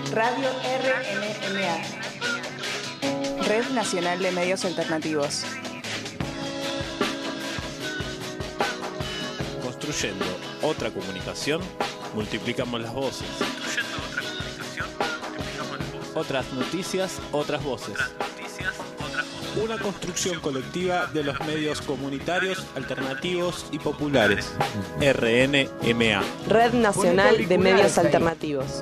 Radio RNMA, Red Nacional de Medios Alternativos. Construyendo otra comunicación, multiplicamos las voces. Otras noticias, otras voces. Una construcción colectiva de los medios comunitarios, alternativos y populares. RNMA. Red Nacional de Medios Alternativos.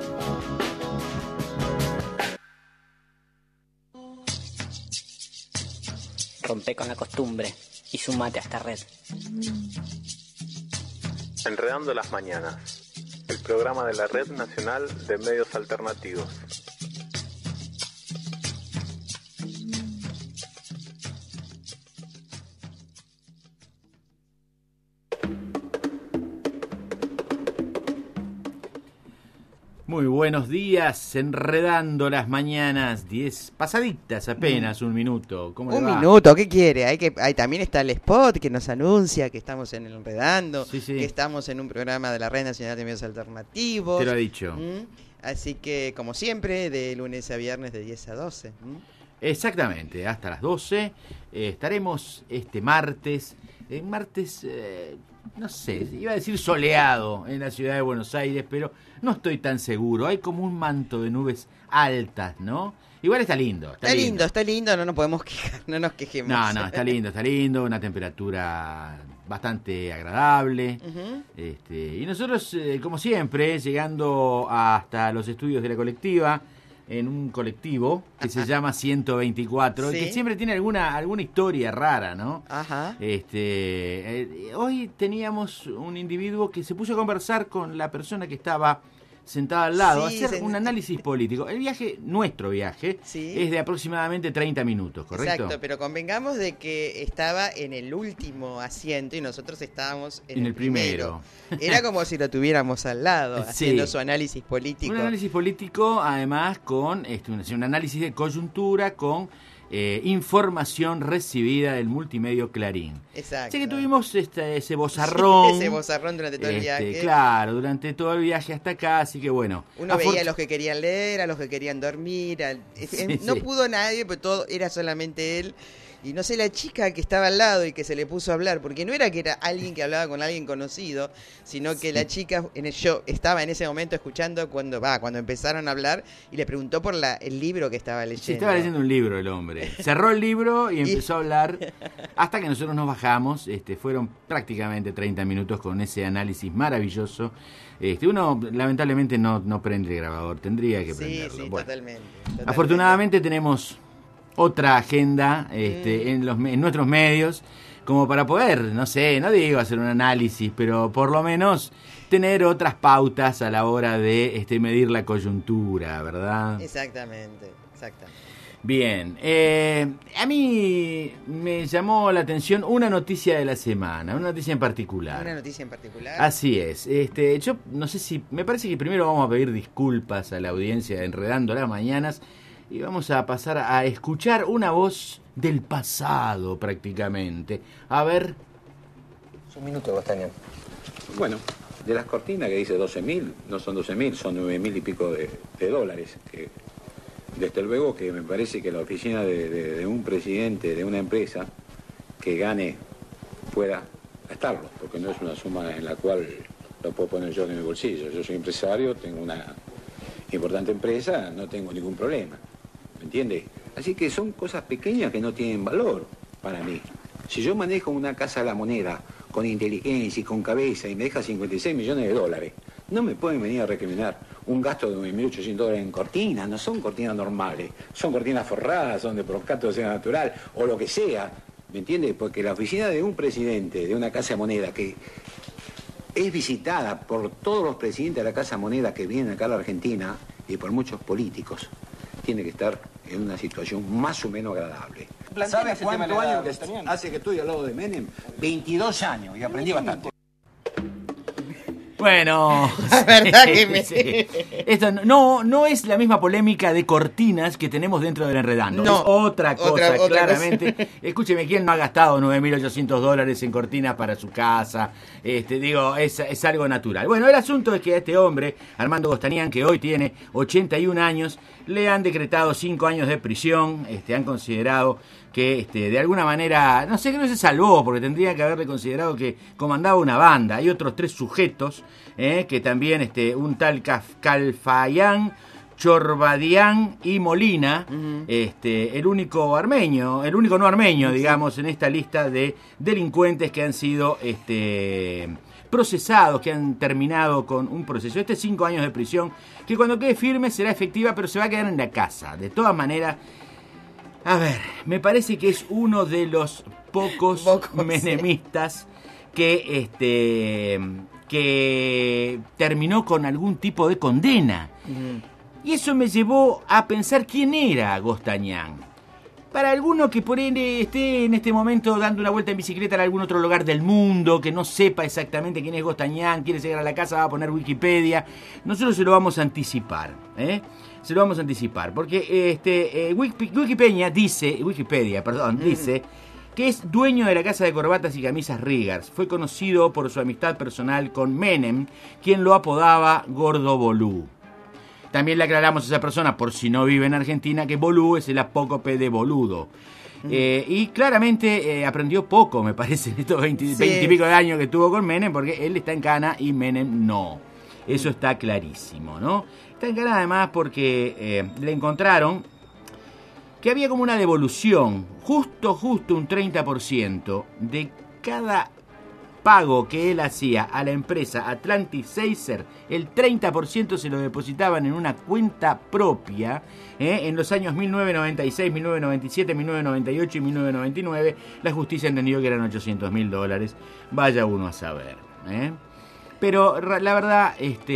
Rompe con la costumbre y sumate a esta red. Enredando las mañanas, el programa de la Red Nacional de Medios Alternativos. Muy buenos días, enredando las mañanas, 10 pasaditas apenas, un minuto. ¿Cómo le va? Un minuto, ¿qué quiere? Ahí también está el spot que nos anuncia que estamos en el Enredando, Sí. que estamos en un programa de la Red Nacional de Medios Alternativos. Te lo ha dicho. Así que, como siempre, de lunes a viernes de 10 a 12. Exactamente, hasta las 12 estaremos este martes, no sé, iba a decir soleado en la ciudad de Buenos Aires, pero no estoy tan seguro. Hay como un manto de nubes altas, ¿no? Igual está lindo. Está lindo, no nos podemos quejar, no nos quejemos. No, está lindo, una temperatura bastante agradable. Y nosotros, como siempre, llegando hasta los estudios de la colectiva, en un colectivo que se llama 124, ¿Sí? que siempre tiene alguna historia rara, ¿no? Ajá. Hoy teníamos un individuo que se puso a conversar con la persona que estaba sentada al lado, Sí, a hacer un análisis político. El viaje, nuestro viaje, Sí. es de aproximadamente 30 minutos, ¿correcto? Exacto, pero convengamos de que estaba en el último asiento y nosotros estábamos en el primero. Era como si lo tuviéramos al lado, Sí. haciendo su análisis político. Un análisis político, además, con un análisis de coyuntura, con información recibida del multimedio Clarín. Exacto. Así que tuvimos ese bozarrón. Ese bozarrón durante todo el viaje. Claro, durante todo el viaje hasta acá, así que bueno. Uno veía a los que querían leer, a los que querían dormir. No pudo nadie, pero todo era solamente él. Y no sé, la chica que estaba al lado y que se le puso a hablar, porque no era que era alguien que hablaba con alguien conocido, sino que la chica, yo estaba en ese momento escuchando cuando empezaron a hablar y le preguntó por el libro que estaba leyendo. Sí, estaba leyendo un libro el hombre. Cerró el libro y empezó a hablar hasta que nosotros nos bajamos. Fueron prácticamente 30 minutos con ese análisis maravilloso. Uno lamentablemente no prende el grabador, tendría que prenderlo. Sí, Bueno, totalmente. Afortunadamente tenemos otra agenda en nuestros medios, como para poder, no digo hacer un análisis, pero por lo menos tener otras pautas a la hora de medir la coyuntura, ¿verdad? Exactamente. Bien, a mí me llamó la atención una noticia de la semana, una noticia en particular. ¿Una noticia en particular? Así es. Yo no sé si, me parece que primero vamos a pedir disculpas a la audiencia de Enredando las Mañanas y vamos a pasar a escuchar una voz del pasado prácticamente. A ver. Un minuto, Bastañán. Bueno, de las cortinas que dice 12.000, no son 12.000, son 9.000 y pico de dólares. Que, desde luego que me parece que la oficina de un presidente de una empresa que gane pueda gastarlo, porque no es una suma en la cual lo puedo poner yo de mi bolsillo. Yo soy empresario, tengo una importante empresa, no tengo ningún problema. ¿Me entiende? Así que son cosas pequeñas que no tienen valor para mí. Si yo manejo una casa de la moneda con inteligencia y con cabeza y me deja 56 millones de dólares, no me pueden venir a recriminar un gasto de 1.800 dólares en cortinas. No son cortinas normales, son cortinas forradas, son de proscato de seda natural o lo que sea. ¿Me entiende? Porque la oficina de un presidente de una casa de moneda que es visitada por todos los presidentes de la casa de moneda que vienen acá a la Argentina y por muchos políticos, tiene que estar en una situación más o menos agradable. ¿Sabe cuántos años hace que estoy al lado de Menem? 22 años y aprendí bastante. Bueno, la verdad que sí. Esto no es la misma polémica de cortinas que tenemos dentro del Enredando. No, es otra cosa, otra claramente. Cosa. Escúcheme, ¿quién no ha gastado $9.800 en cortinas para su casa? Es algo natural. Bueno, el asunto es que a este hombre, Armando Gostanián, que hoy tiene 81 años, le han decretado 5 años de prisión. Han considerado que de alguna manera, no sé, que no se salvó, porque tendría que haberle considerado que comandaba una banda. Hay otros 3 sujetos, que también, un tal Calfayán, Chorbadián y Molina, el único no armenio, digamos, en esta lista de delincuentes que han sido procesados, que han terminado con un proceso. 5 años de prisión, que cuando quede firme será efectiva, pero se va a quedar en la casa. De todas maneras, a ver, me parece que es uno de los pocos menemistas que terminó con algún tipo de condena. Y eso me llevó a pensar quién era Gostanián. Para alguno que por él esté en este momento dando una vuelta en bicicleta en algún otro lugar del mundo, que no sepa exactamente quién es Gostanián, quiere llegar a la casa, va a poner Wikipedia, nosotros se lo vamos a anticipar, Se lo vamos a anticipar, porque Wikipedia dice que es dueño de la casa de corbatas y camisas Rigars. Fue conocido por su amistad personal con Menem, quien lo apodaba Gordo Bolú. También le aclaramos a esa persona, por si no vive en Argentina, que Bolú es el apócope de boludo. Y claramente aprendió poco, me parece, en estos 20 y pico de años que estuvo con Menem, porque él está en cana y Menem no. Eso está clarísimo, ¿no? Está en cana además porque le encontraron que había como una devolución, justo un 30% de cada pago que él hacía a la empresa Atlantis Caesar, el 30% se lo depositaban en una cuenta propia en los años 1996, 1997, 1998 y 1999. La justicia entendió que eran $800.000. Vaya uno a saber. Pero la verdad,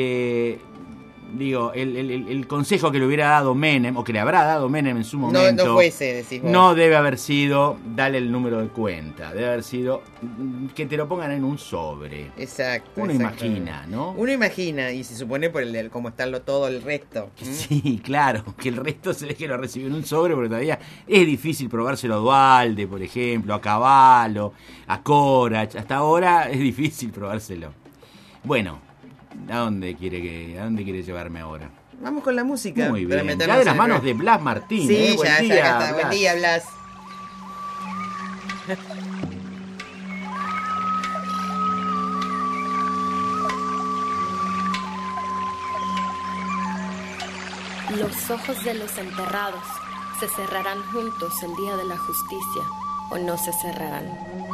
el consejo que le hubiera dado Menem, o que le habrá dado Menem en su momento, no fue ese, decís vos. No debe haber sido dale el número de cuenta, debe haber sido que te lo pongan en un sobre. Exacto. Uno imagina, ¿no? Uno imagina, y se supone por cómo está todo el resto. Sí, claro, que el resto se que lo recibió en un sobre, porque todavía es difícil probárselo a Dualde, por ejemplo, a Cavallo, a Corach. Hasta ahora es difícil probárselo. Bueno, ¿A dónde quiere llevarme ahora? Vamos con la música. Muy bien. Ya de las manos de Blas Martín. Sí, Buen ya día, está. Blas. Buen día, Blas. Los ojos de los enterrados se cerrarán juntos el día de la justicia, o no se cerrarán.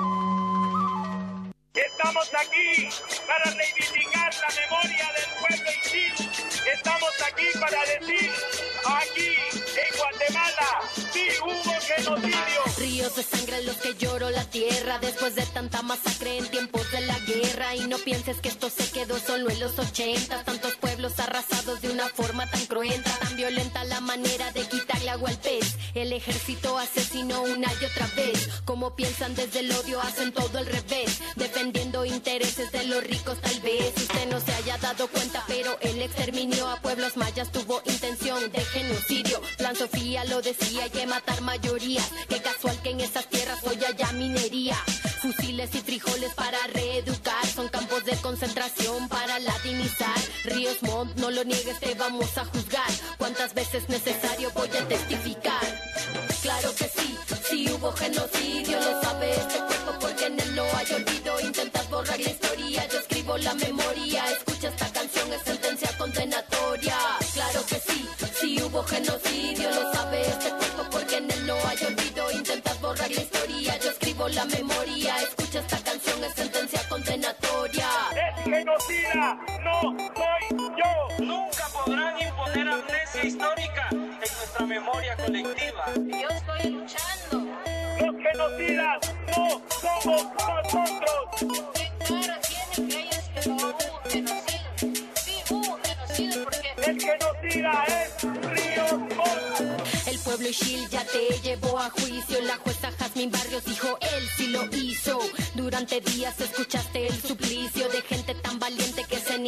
Estamos aquí para reivindicar la memoria del pueblo Ixil. Estamos aquí para decir, aquí en Guatemala, sí hubo genocidio. Ríos de sangre en los que lloró la tierra después de tanta masacre en tiempos de la guerra. Y no pienses que esto se quedó solo en los 80. Tantos pueblos arrasados de una forma tan cruenta, tan violenta la manera de quitarle agua al pez. El ejército asesinó una y otra vez. Como piensan desde el odio hacen todo al revés, defendiendo intereses de los ricos. Tal vez usted no se haya dado cuenta, pero el exterminio a pueblos mayas tuvo intención de genocidio. Plan Sofía lo decía, hay que matar mayorías. Qué casual que en esas tierras hoy haya minería. Fusiles y frijoles para reeducar, son campos de concentración para latinizar. Ríos Montt, no lo niegues, te vamos a juzgar. ¿Cuántas veces necesario voy a testificar? Claro que sí, sí hubo genocidio. Lo sabe este cuerpo porque en él no hay olvido. Intentas borrar la historia, yo escribo la memoria. Escucha esta canción, es sentencia condenatoria. Claro que sí, sí hubo genocidio. Lo sabe este cuerpo porque en él no hay olvido. Intentas borrar la historia, yo escribo la memoria. Escucha esta canción, es sentencia condenatoria. Es genocida, no soy yo. Nunca podrán imponer amnesia histórica en nuestra memoria colectiva. Yo estoy luchando. Los genocidas no somos nosotros. Claro, tienen leyes que no hubo genocidio. Sí hubo genocidio porque el genocida es Ríos Montt. El pueblo Ixil ya te llevó a juicio. La jueza Jazmín Barrios dijo él sí lo hizo. Durante días escuchaste el suplicio de gente tan valiente que se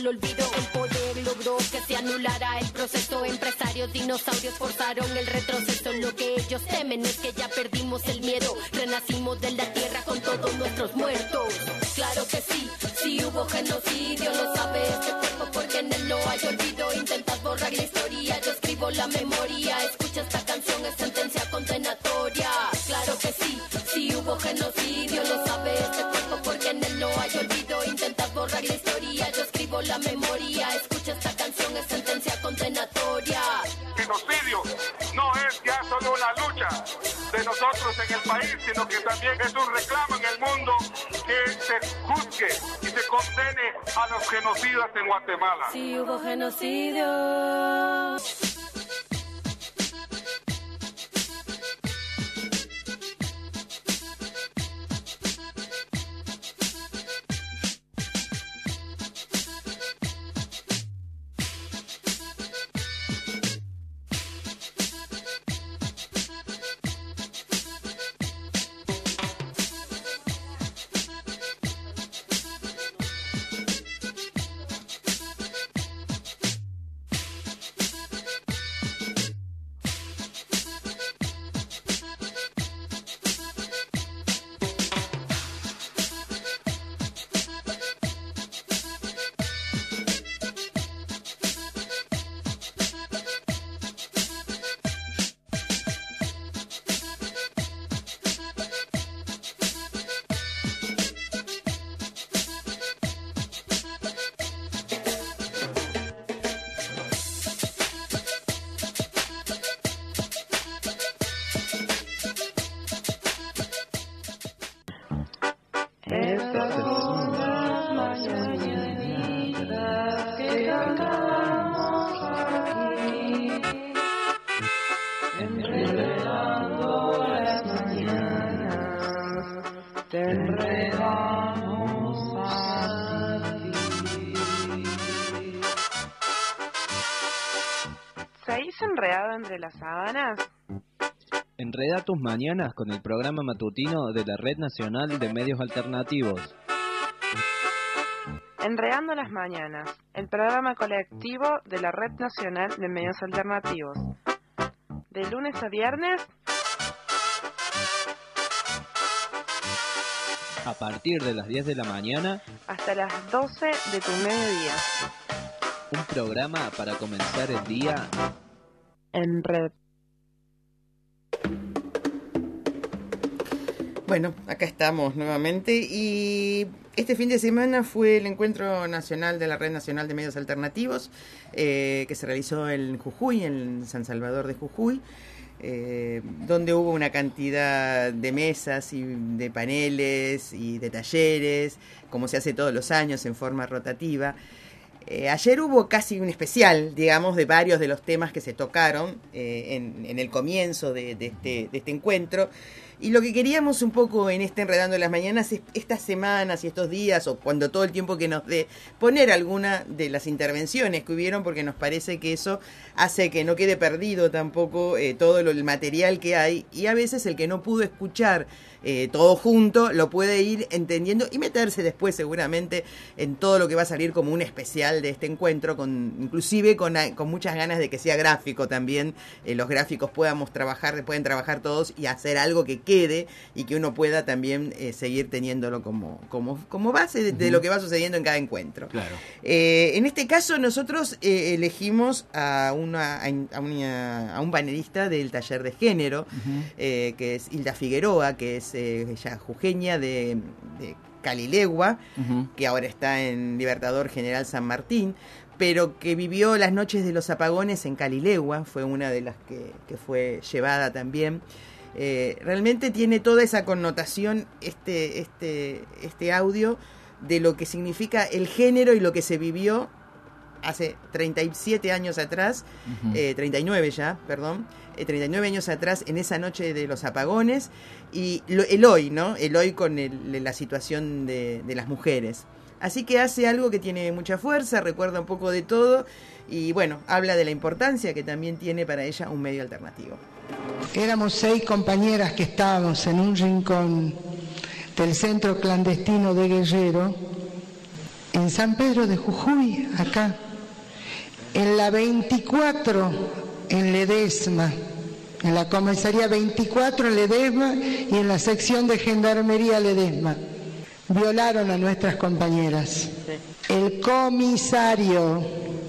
el olvido. El poder logró que se anulara el proceso. Empresarios, dinosaurios forzaron el retroceso. Lo que ellos temen es que ya perdimos el miedo. Renacimos de la tierra con todos nuestros muertos. Claro que sí, sí hubo genocidio. Lo sabe este cuerpo porque en él no hay olvido. Intentas borrar la historia, yo escribo la memoria. Escucha esta canción, es sentencia condenatoria. Claro que sí, sí hubo genocidio. Lo sabe este cuerpo porque en él no hay olvido. Intentas borrar la historia, yo escribo la memoria. Escucha esta canción, es sentencia condenatoria. Genocidio no es ya solo una lucha de nosotros en el país, sino que también es un reclamo en el mundo que se juzgue y se condene a los genocidas en Guatemala. Sí hubo genocidio. ¿Seguís enredado entre las sábanas? Enreda tus mañanas con el programa matutino de la Red Nacional de Medios Alternativos. Enredando las mañanas, el programa colectivo de la Red Nacional de Medios Alternativos. De lunes a viernes, a partir de las 10 de la mañana, hasta las 12 de tu mediodía. Un programa para comenzar el día en red. Bueno, acá estamos nuevamente y este fin de semana fue el encuentro nacional de la Red Nacional de Medios Alternativos que se realizó en Jujuy, en San Salvador de Jujuy, donde hubo una cantidad de mesas y de paneles y de talleres, como se hace todos los años en forma rotativa. Ayer hubo casi un especial, digamos, de varios de los temas que se tocaron en el comienzo de este encuentro. Y lo que queríamos un poco en este Enredando las Mañanas es estas semanas y estos días, o cuando todo el tiempo que nos dé, poner alguna de las intervenciones que hubieron, porque nos parece que eso hace que no quede perdido tampoco todo el material que hay, y a veces el que no pudo escuchar todo junto lo puede ir entendiendo y meterse después seguramente en todo lo que va a salir como un especial de este encuentro, inclusive con muchas ganas de que sea gráfico también, los gráficos pueden trabajar todos y hacer algo que quede y que uno pueda también seguir teniendo como base de lo que va sucediendo en cada encuentro. Claro. En este caso nosotros elegimos a un panelista del taller de género, que es Hilda Figueroa, que es ella jujeña de Calilegua, que ahora está en Libertador General San Martín, pero que vivió las noches de los apagones en Calilegua, fue una de las que fue llevada también. Realmente tiene toda esa connotación este audio de lo que significa el género y lo que se vivió hace 37 años atrás, 39 ya, perdón, 39 años atrás en esa noche de los apagones y el hoy, ¿no? El hoy con la situación de las mujeres. Así que hace algo que tiene mucha fuerza, recuerda un poco de todo y bueno, habla de la importancia que también tiene para ella un medio alternativo. Éramos 6 compañeras que estábamos en un rincón del centro clandestino de Guerrero en San Pedro de Jujuy, acá, en la 24, en Ledesma, en la comisaría 24 en Ledesma y en la sección de Gendarmería Ledesma. Violaron a nuestras compañeras. El comisario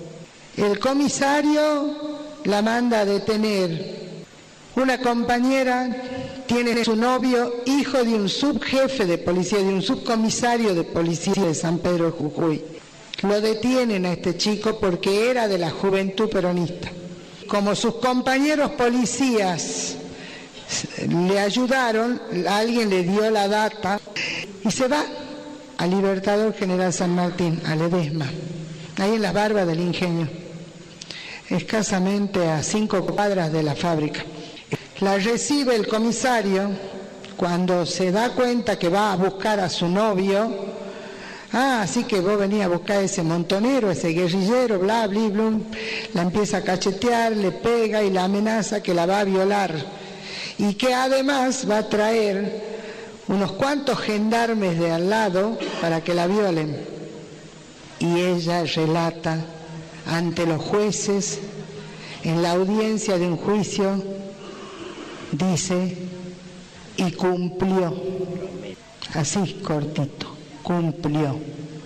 la manda a detener. Una compañera tiene su novio, hijo de un subjefe de policía, de un subcomisario de policía de San Pedro de Jujuy. Lo detienen a este chico porque era de la Juventud Peronista. Como sus compañeros policías le ayudaron, alguien le dio la data y se va a Libertador General San Martín, a Ledesma, ahí en las Barbas del Ingenio, escasamente a 5 cuadras de la fábrica. La recibe el comisario cuando se da cuenta que va a buscar a su novio. Así que vos venís a buscar a ese montonero, ese guerrillero, bla, bla, bla. La empieza a cachetear, le pega y la amenaza que la va a violar. Y que además va a traer unos cuantos gendarmes de al lado para que la violen. Y ella relata ante los jueces, en la audiencia de un juicio, dice, y cumplió. Así, cortito. Cumplió.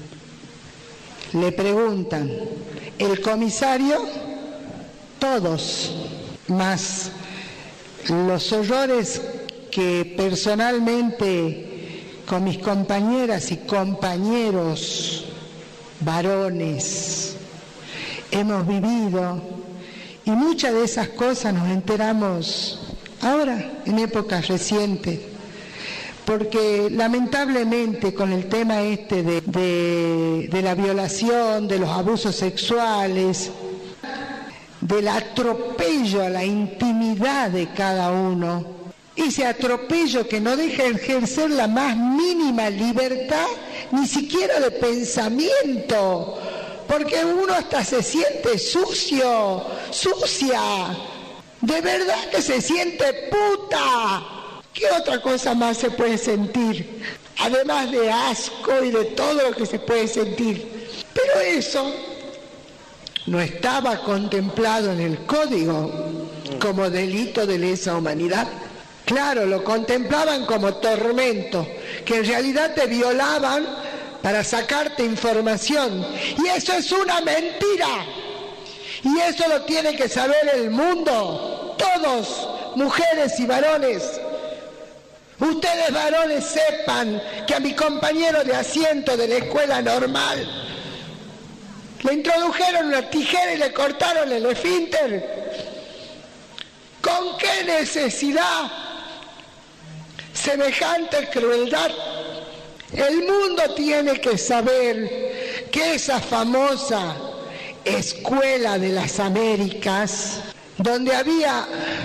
Le preguntan, ¿el comisario? Todos, más los horrores que personalmente con mis compañeras y compañeros varones hemos vivido, y muchas de esas cosas nos enteramos ahora, en épocas recientes. Porque lamentablemente con el tema este de la violación, de los abusos sexuales, del atropello a la intimidad de cada uno, ese atropello que no deja de ejercer la más mínima libertad, ni siquiera de pensamiento, porque uno hasta se siente sucio, sucia, de verdad que se siente puta. ¿Qué otra cosa más se puede sentir? Además de asco y de todo lo que se puede sentir. Pero eso no estaba contemplado en el código como delito de lesa humanidad. Claro, lo contemplaban como tormento, que en realidad te violaban para sacarte información. Y eso es una mentira. Y eso lo tiene que saber el mundo. Todos, mujeres y varones. Ustedes varones sepan que a mi compañero de asiento de la escuela normal le introdujeron una tijera y le cortaron el esfínter. ¿Con qué necesidad? Semejante crueldad. El mundo tiene que saber que esa famosa Escuela de las Américas, donde había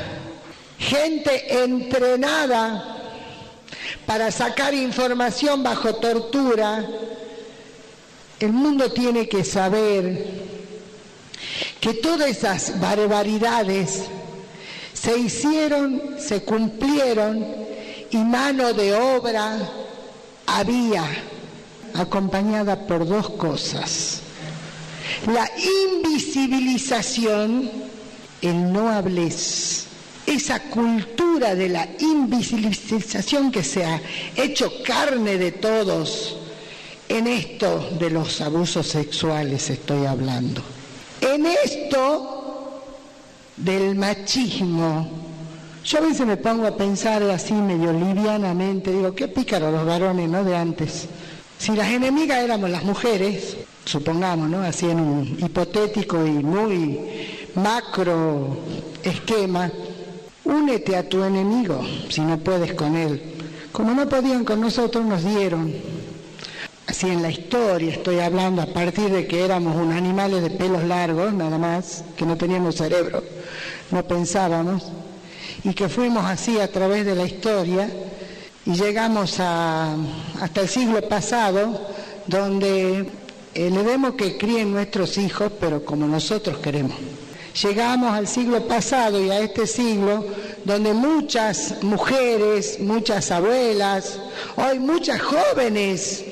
gente entrenada para sacar información bajo tortura, el mundo tiene que saber que todas esas barbaridades se hicieron, se cumplieron, y mano de obra había, acompañada por dos cosas: la invisibilización, el no hables. Esa cultura de la invisibilización que se ha hecho carne de todos, en esto de los abusos sexuales estoy hablando. En esto del machismo, yo a veces me pongo a pensar así medio livianamente, digo, qué pícaros los varones, ¿no?, de antes. Si las enemigas éramos las mujeres, supongamos, ¿no?, así en un hipotético y muy macro esquema, únete a tu enemigo si no puedes con él. Como no podían con nosotros, nos dieron. Así en la historia estoy hablando, a partir de que éramos unos animales de pelos largos, nada más, que no teníamos cerebro, no pensábamos, y que fuimos así a través de la historia, y llegamos hasta el siglo pasado, donde le demos que críen nuestros hijos, pero como nosotros queremos. Llegamos al siglo pasado y a este siglo donde muchas mujeres, muchas abuelas, hoy muchas jóvenes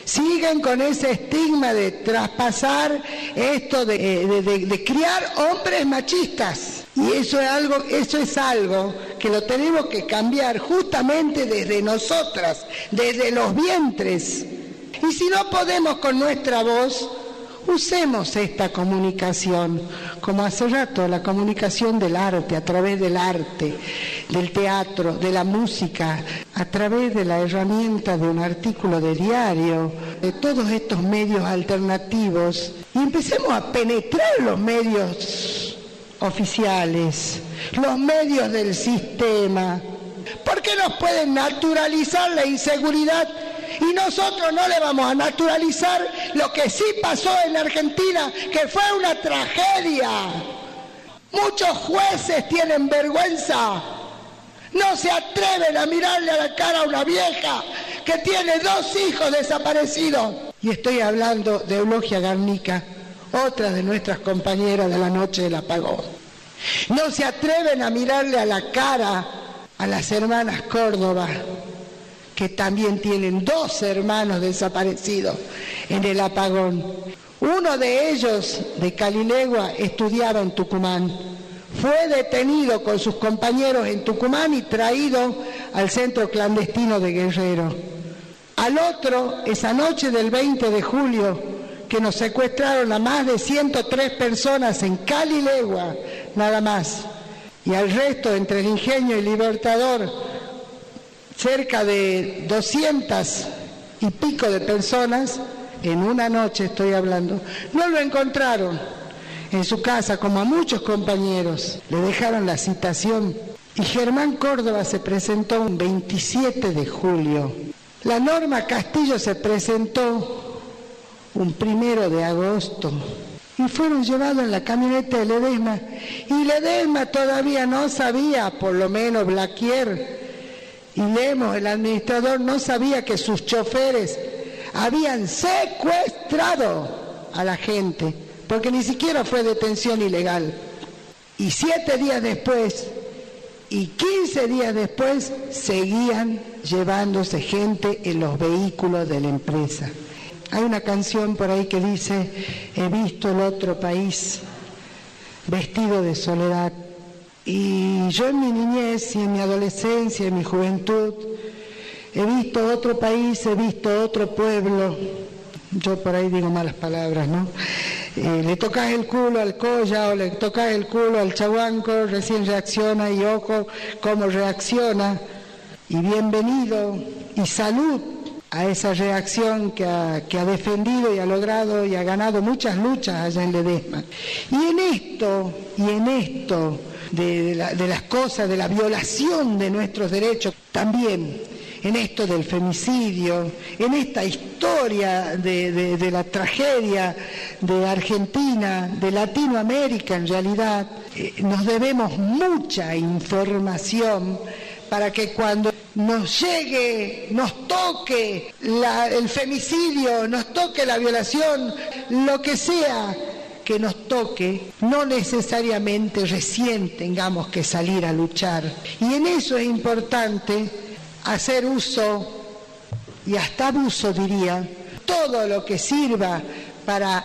Siguen con ese estigma de traspasar esto de criar hombres machistas. Y eso es algo que lo tenemos que cambiar justamente desde nosotras, desde los vientres. Y si no podemos con nuestra voz, usemos esta comunicación, como hace rato, la comunicación del arte, a través del arte, del teatro, de la música, a través de la herramienta de un artículo de diario, de todos estos medios alternativos, y empecemos a penetrar los medios oficiales, los medios del sistema, porque nos pueden naturalizar la inseguridad. Y nosotros no le vamos a naturalizar lo que sí pasó en Argentina, que fue una tragedia. Muchos jueces tienen vergüenza. No se atreven a mirarle a la cara a una vieja que tiene 2 hijos desaparecidos. Y estoy hablando de Eulogia Garnica, otra de nuestras compañeras de la noche del apagón. No se atreven a mirarle a la cara a las hermanas Córdoba, que también tienen 2 hermanos desaparecidos en el apagón. Uno de ellos, de Calilegua, estudiaba en Tucumán. Fue detenido con sus compañeros en Tucumán y traído al centro clandestino de Guerrero. Al otro, esa noche del 20 de julio, que nos secuestraron a más de 103 personas en Calilegua, nada más. Y al resto, entre el Ingenio y Libertador, cerca de 200 y pico de personas, en una noche estoy hablando, no lo encontraron en su casa, como a muchos compañeros. Le dejaron la citación y Germán Córdoba se presentó un 27 de julio. La Norma Castillo se presentó un 1 de agosto y fueron llevados en la camioneta de Ledesma. Y Ledesma todavía no sabía, por lo menos Blaquier y Lemos, el administrador, no sabía que sus choferes habían secuestrado a la gente, porque ni siquiera fue detención ilegal. Y 7 días después y 15 días después seguían llevándose gente en los vehículos de la empresa. Hay una canción por ahí que dice: he visto el otro país vestido de soledad. Y yo en mi niñez y en mi adolescencia, en mi juventud, he visto otro país, he visto otro pueblo. Yo por ahí digo malas palabras, ¿no? Le tocas el culo al Colla o le tocas el culo al Chahuanco, recién reacciona y ojo cómo reacciona. Y bienvenido y salud a esa reacción que ha defendido y ha logrado y ha ganado muchas luchas allá en Ledesma. Y en esto de las cosas, de la violación de nuestros derechos, también en esto del femicidio, en esta historia de la tragedia de Argentina, de Latinoamérica en realidad, nos debemos mucha información para que cuando nos llegue, nos toque el femicidio, nos toque la violación, lo que sea que nos toque, no necesariamente recién tengamos que salir a luchar. Y en eso es importante hacer uso, y hasta abuso diría, todo lo que sirva para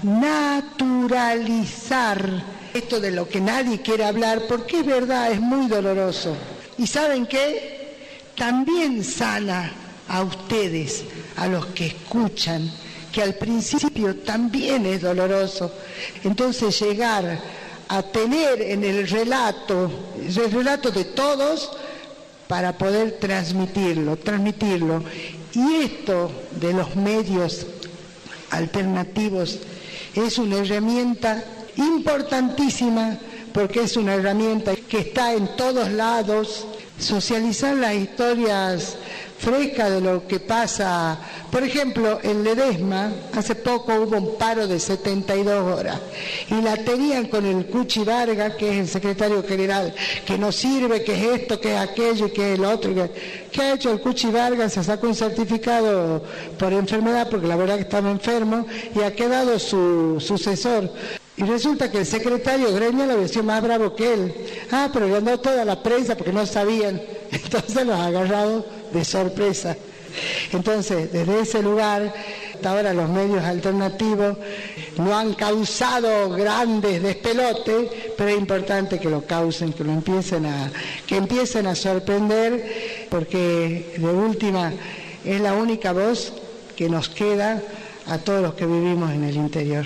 naturalizar esto de lo que nadie quiere hablar, porque es verdad, es muy doloroso. ¿Y saben qué? También sana a ustedes, a los que escuchan, que al principio también es doloroso. Entonces llegar a tener en el relato de todos para poder transmitirlo. Y esto de los medios alternativos es una herramienta importantísima, porque es una herramienta que está en todos lados. Socializar las historias frescas de lo que pasa. Por ejemplo, en Ledesma, hace poco hubo un paro de 72 horas y la tenían con el Cuchi Vargas, que es el secretario general, que no sirve, que es esto, que es aquello y que es lo otro. ¿Qué ha hecho el Cuchi Vargas? Se sacó un certificado por enfermedad, porque la verdad que estaba enfermo, y ha quedado su sucesor. Y resulta que el secretario Greña lo había sido más bravo que él. Pero le han dado toda la prensa porque no sabían. Entonces los ha agarrado de sorpresa. Entonces, desde ese lugar, hasta ahora los medios alternativos no han causado grandes despelotes, pero es importante que lo causen, que empiecen a sorprender, porque de última es la única voz que nos queda a todos los que vivimos en el interior.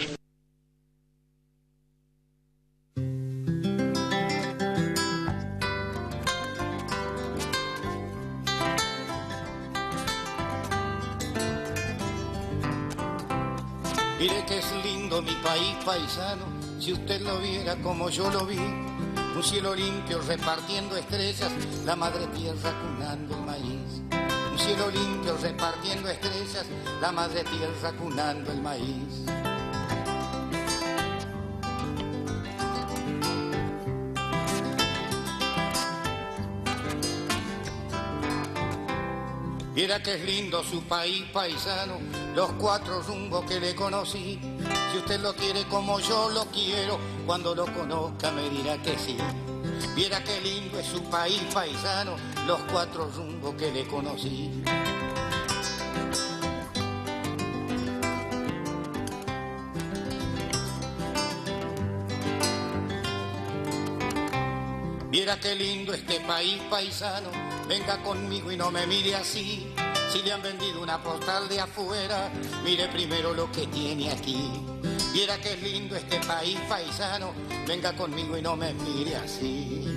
Mire que es lindo mi país paisano, si usted lo viera como yo lo vi. Un cielo limpio repartiendo estrellas, la madre tierra cunando el maíz. Un cielo limpio repartiendo estrellas, la madre tierra cunando el maíz. Viera que es lindo su país paisano, los 4 rumbos que le conocí. Si usted lo quiere como yo lo quiero, cuando lo conozca me dirá que sí. Viera que lindo es su país paisano, los 4 rumbos que le conocí. Viera qué lindo este país paisano, venga conmigo y no me mire así. Si le han vendido una postal de afuera, mire primero lo que tiene aquí. Viera qué lindo este país paisano, venga conmigo y no me mire así.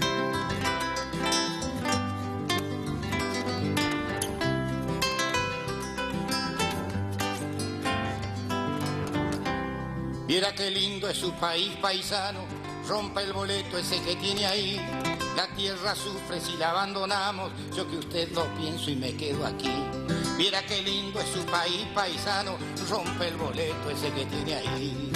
Viera qué lindo es su país paisano, rompa el boleto ese que tiene ahí. La tierra sufre si la abandonamos, yo que usted lo pienso y me quedo aquí. Viera qué lindo es su país paisano, rompe el boleto ese que tiene ahí.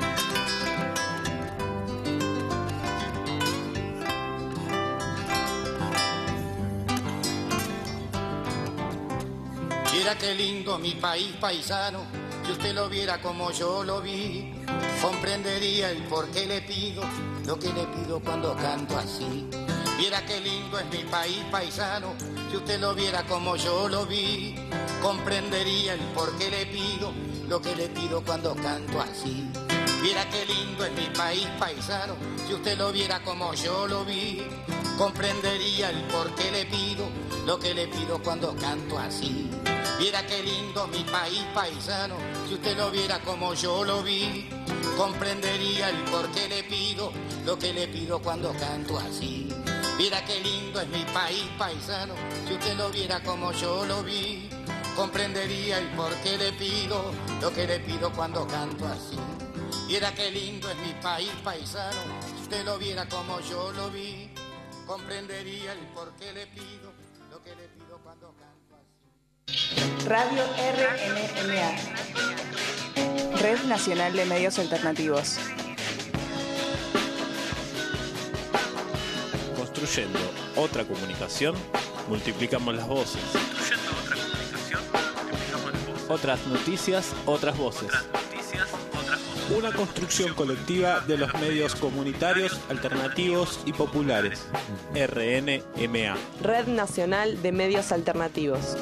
Viera qué lindo mi país paisano, si usted lo viera como yo lo vi, comprendería el por qué le pido lo que le pido cuando canto así. Viera qué lindo es mi país paisano, si usted lo viera como yo lo vi, comprendería el por qué le pido lo que le pido cuando canto así. Viera qué lindo es mi país paisano, si usted lo viera como yo lo vi, comprendería el por qué le pido lo que le pido cuando canto así. Viera qué lindo mi país paisano, si usted lo viera como yo lo vi, comprendería el por qué le pido lo que le pido cuando canto así. Viera qué lindo es mi país paisano, si usted lo viera como yo lo vi, comprendería el por qué le pido lo que le pido cuando canto así. Viera qué lindo es mi país paisano, si usted lo viera como yo lo vi, comprendería el por qué le pido lo que le pido cuando canto así. Radio RNMA, Red Nacional de Medios Alternativos. Construyendo otra comunicación, multiplicamos las voces. Otras noticias, otras voces. Una construcción colectiva de los medios comunitarios, alternativos y populares. RNMA. Red Nacional de Medios Alternativos.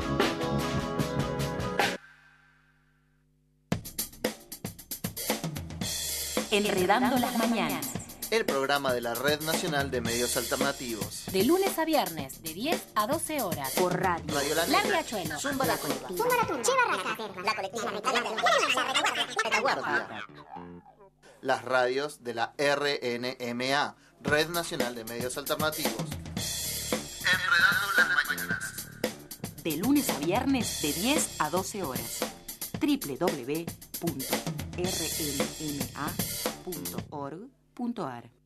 Enredando las mañanas. El programa de la Red Nacional de Medios Alternativos. De lunes a viernes, de 10 a 12 horas. Por radio. La Riachuelo. Zumba la colectiva. La colectiva. La retaguardia. Las radios de la RNMA, Red Nacional de Medios Alternativos. Enredando las mañanas. De lunes a viernes, de 10 a 12 horas. www.rnma.org.ar.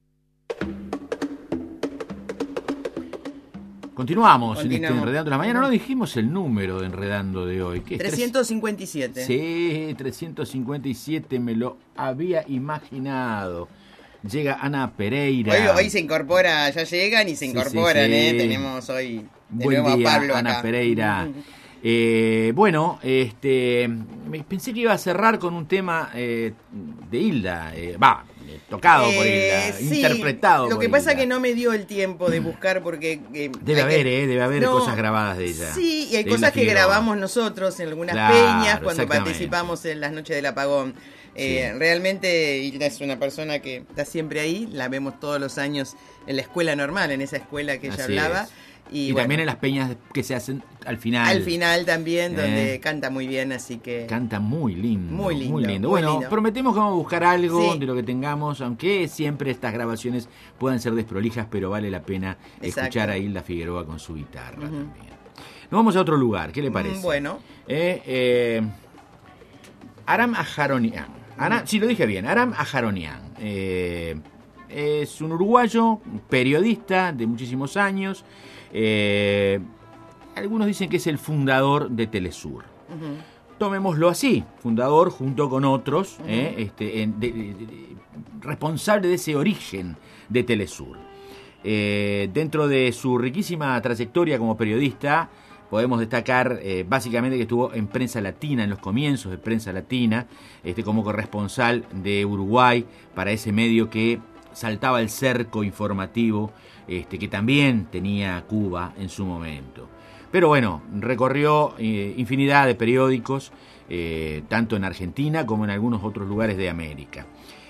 Continuamos en este Enredando la Mañana. No dijimos el número de Enredando de hoy. ¿Qué es? 357. Sí, 357, me lo había imaginado. Llega Ana Pereira. Hoy se incorpora, ya llegan y se incorporan, sí. Tenemos hoy de Buen nuevo día, a Pablo Ana acá. Pereira. Bueno, pensé que iba a cerrar con un tema de Hilda. tocado por ella, sí, interpretado lo por que pasa ella. que no me dio el tiempo de buscar porque... debe haber No, cosas grabadas de ella. Sí, y hay de cosas Hilda que Figueroa. grabamos nosotros en algunas Claro, peñas cuando exactamente. participamos en las noches del apagón. Realmente Hilda es una persona que está siempre ahí, la vemos todos los años en la escuela normal, en esa escuela que ella Así hablaba. es. Y también en las peñas que se hacen al final. Al final también, donde canta muy bien, así que... Canta muy lindo. Muy lindo, Muy lindo. muy Bueno, lindo. prometemos que vamos a buscar algo Sí. de lo que tengamos, aunque siempre estas grabaciones puedan ser desprolijas, pero vale la pena Exacto. escuchar a Hilda Figueroa con su guitarra Ujú. también. Nos vamos a otro lugar, ¿qué le parece? Bueno. Aram Ajaronian. Sí, lo dije bien, Aram Ajaronian. Es un uruguayo, periodista de muchísimos años. Algunos dicen que es el fundador de Telesur. Tomémoslo así, fundador junto con otros, responsable de ese origen de Telesur. Dentro de su riquísima trayectoria como periodista, podemos destacar básicamente que estuvo en Prensa Latina, en los comienzos de Prensa Latina, como corresponsal de Uruguay para ese medio que saltaba el cerco informativo que también tenía Cuba en su momento. Pero bueno, recorrió infinidad de periódicos, tanto en Argentina como en algunos otros lugares de América.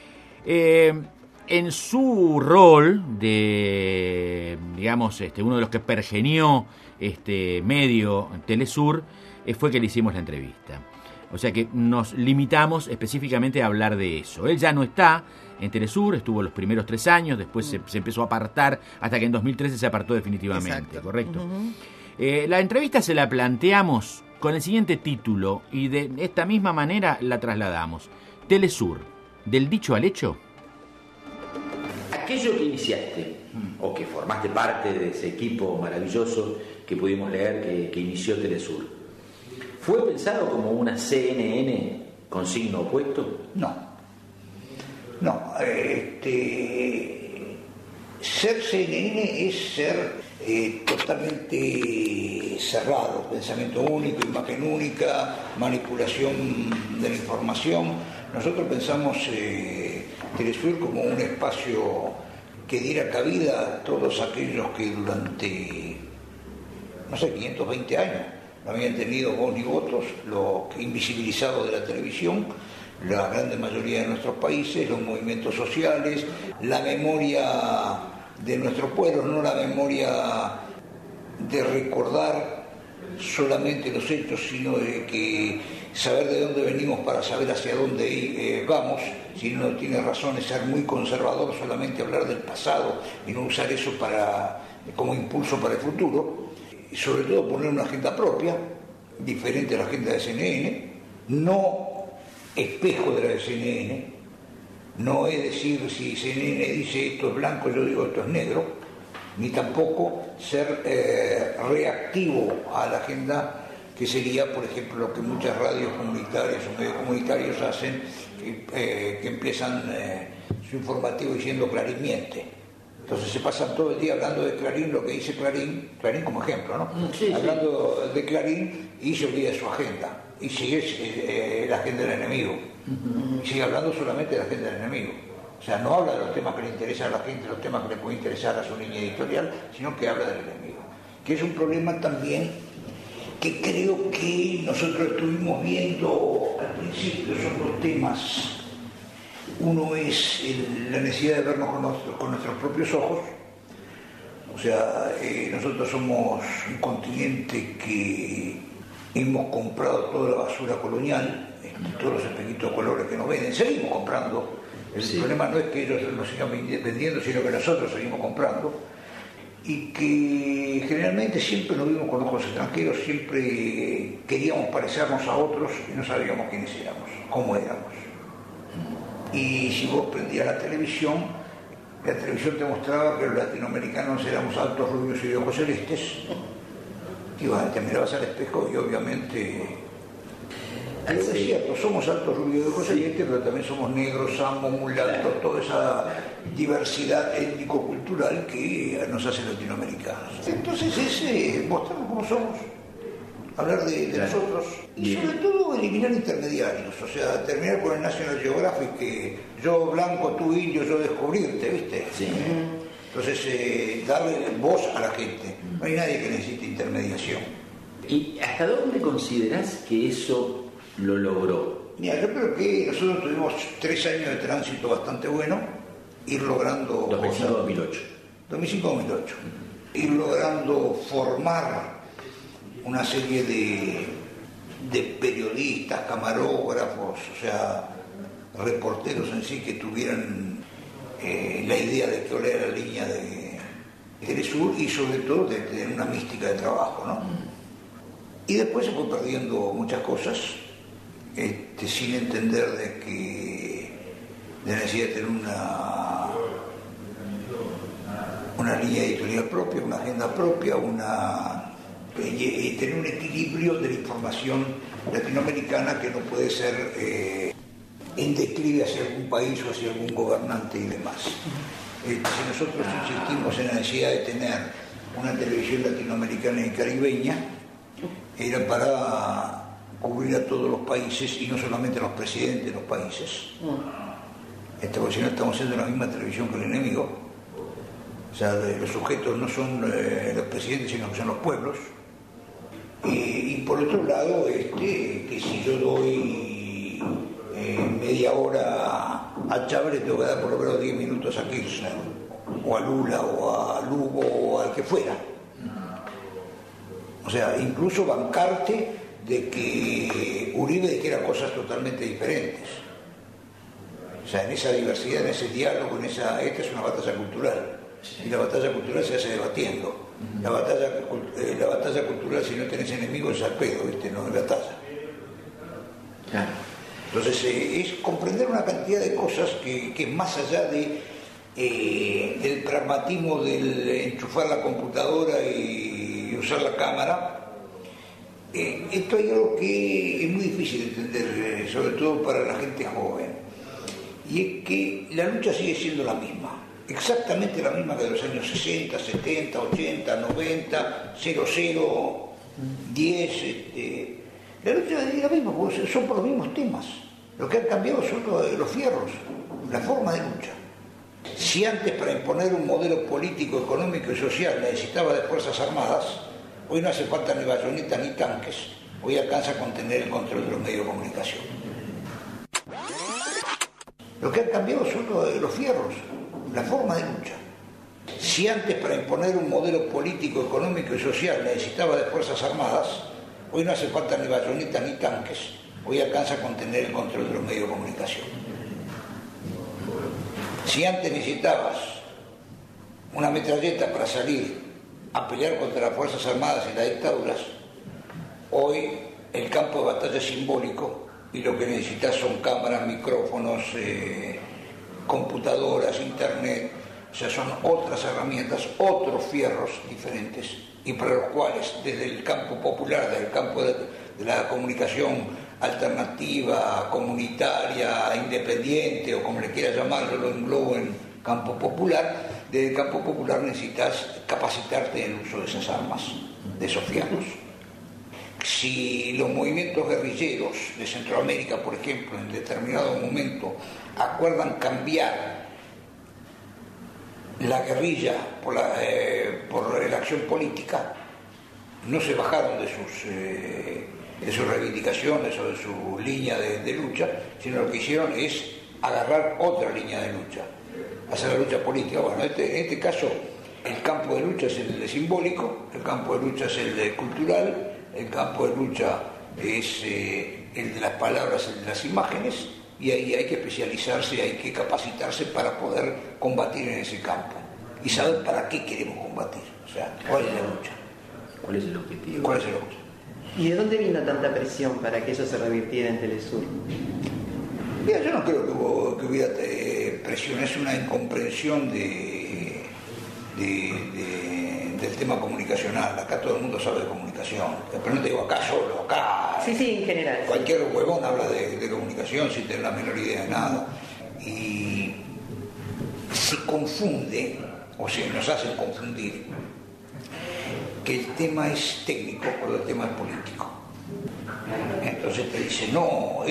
En su rol de, digamos, uno de los que pergenió este medio Telesur, fue que le hicimos la entrevista. O sea que nos limitamos específicamente a hablar de eso. Él ya no está en Telesur, estuvo los primeros 3 años, después se empezó a apartar, hasta que en 2013 se apartó definitivamente. Exacto. ¿Correcto? La entrevista se la planteamos con el siguiente título y de esta misma manera la trasladamos. Telesur, del dicho al hecho. Aquello que iniciaste, o que formaste parte de ese equipo maravilloso que pudimos leer que inició Telesur, ¿fue pensado como una CNN con signo opuesto? No. Ser CNN es ser totalmente cerrado, pensamiento único, imagen única, manipulación de la información. Nosotros pensamos Telesur como un espacio que diera cabida a todos aquellos que durante, 520 años no habían tenido voz ni votos, los invisibilizados de la televisión, la grande mayoría de nuestros países, los movimientos sociales, la memoria de nuestro pueblo, no la memoria de recordar solamente los hechos, sino de que saber de dónde venimos para saber hacia dónde vamos. Si uno tiene razón es ser muy conservador, solamente hablar del pasado y no usar eso como impulso para el futuro. Y sobre todo poner una agenda propia, diferente a la agenda de CNN, no espejo de la de CNN, no es decir si CNN dice esto es blanco, yo digo esto es negro, ni tampoco ser reactivo a la agenda que sería, por ejemplo, lo que muchas radios comunitarias o medios comunitarios hacen, que empiezan su informativo diciendo Clarín miente. Entonces se pasan todo el día hablando de Clarín, lo que dice Clarín como ejemplo, ¿no? Sí, hablando de Clarín y se olvida de su agenda. Y sigue la agenda del enemigo. Y sigue hablando solamente de la agenda del enemigo. O sea, no habla de los temas que le interesan a la gente, los temas que le pueden interesar a su línea editorial, sino que habla del enemigo. Que es un problema también que creo que nosotros estuvimos viendo al principio. Son 2 temas. Uno es la necesidad de vernos con nuestros propios ojos. O sea, nosotros somos un continente que hemos comprado toda la basura colonial, todos los espejitos de colores que nos venden, seguimos comprando. El problema no es que ellos nos sigan vendiendo, sino que nosotros seguimos comprando. Y que generalmente siempre nos vimos con ojos extranjeros, siempre queríamos parecernos a otros y no sabíamos quiénes éramos, cómo éramos. Y si vos prendías la televisión te mostraba que los latinoamericanos éramos altos, rubios y de ojos celestes. Y bueno, te mirabas al espejo y obviamente, pero es cierto, somos altos, rubios de ojos celestes, pero también somos negros, samos, mulatos, toda esa diversidad étnico-cultural que nos hace latinoamericanos. Entonces mostramos cómo somos. hablar de nosotros y sobre todo eliminar intermediarios, o sea, terminar con el National Geographic, que yo blanco, tú indio, yo descubrirte, ¿viste? Sí. Entonces, darle voz a la gente. No hay nadie que necesite intermediación. ¿Y hasta dónde considerás que eso lo logró? Mira, yo creo que nosotros tuvimos 3 años de tránsito bastante bueno, ir logrando 2005-2008. 2005-2008. Ir logrando formar una serie de periodistas, camarógrafos, o sea, reporteros en sí que tuvieran la idea de que olera la línea de Telesur y sobre todo de tener una mística de trabajo, ¿no? Y después se fue perdiendo muchas cosas, sin entender de la necesidad de tener una línea editorial propia, una agenda propia, tener un equilibrio de la información latinoamericana que no puede ser en declive hacia algún país o hacia algún gobernante y demás. Si nosotros insistimos en la necesidad de tener una televisión latinoamericana y caribeña, era para cubrir a todos los países y no solamente a los presidentes de los países. Porque si no estamos haciendo la misma televisión que el enemigo. O sea, los sujetos no son los presidentes, sino que son los pueblos. Y por otro lado, que si yo doy media hora a Chávez, le tengo que dar por lo menos 10 minutos a Kirchner, o a Lula, o a Lugo, o al que fuera. O sea, incluso bancarte de que Uribe dijera cosas totalmente diferentes. O sea, en esa diversidad, en ese diálogo, esta es una batalla cultural. Y la batalla cultural se hace debatiendo. La batalla cultural, si no tenés enemigos, es al pedo, ¿viste? No es batalla. Claro. Entonces, es comprender una cantidad de cosas que más allá del pragmatismo del enchufar la computadora y usar la cámara, esto hay algo que es muy difícil de entender, sobre todo para la gente joven. Y es que la lucha sigue siendo la misma. Exactamente la misma que de los años 60, 70, 80, 90, 00, 10. La lucha es la misma, porque son por los mismos temas. Lo que han cambiado son los fierros, la forma de lucha. Si antes para imponer un modelo político, económico y social necesitaba de fuerzas armadas, hoy no hace falta ni bayonetas ni tanques. Hoy alcanza con tener el control de los medios de comunicación. Lo que han cambiado son los fierros, la forma de lucha. Si antes para imponer un modelo político, económico y social necesitaba de fuerzas armadas, hoy no hace falta ni bayonetas ni tanques. Hoy alcanza con tener el control de los medios de comunicación. Si antes necesitabas una metralleta para salir a pelear contra las fuerzas armadas y las dictaduras, hoy el campo de batalla es simbólico y lo que necesitas son cámaras, micrófonos, computadoras, internet, o sea, son otras herramientas, otros fierros diferentes, y para los cuales desde el campo popular, desde el campo de la comunicación alternativa, comunitaria, independiente, o como le quieras llamar, yo lo englobo en campo popular, desde el campo popular necesitas capacitarte en el uso de esas armas, de esos fierros. Si los movimientos guerrilleros de Centroamérica, por ejemplo, en determinado momento acuerdan cambiar la guerrilla por la acción política, no se bajaron de sus reivindicaciones o de su línea de lucha, sino lo que hicieron es agarrar otra línea de lucha, hacer la lucha política. Bueno, en este caso el campo de lucha es el de simbólico, el campo de lucha es el de cultural, el campo de lucha es el de las palabras, el de las imágenes, y ahí hay que especializarse, hay que capacitarse para poder combatir en ese campo y saber para qué queremos combatir, o sea, cuál es la lucha. ¿Cuál es el objetivo? ¿Cuál es el objetivo? ¿Y de dónde vino tanta presión para que eso se revirtiera en Telesur? Mira, yo no creo que hubiera presión, es una incomprensión del tema comunicacional. Acá todo el mundo sabe de comunicación, pero no te digo acá solo, acá. Sí, en general. Cualquier huevón habla de comunicación sin tener la menor idea de nada. Y se confunde, o se nos hacen confundir, que el tema es técnico cuando el tema es político. Entonces te dice, no,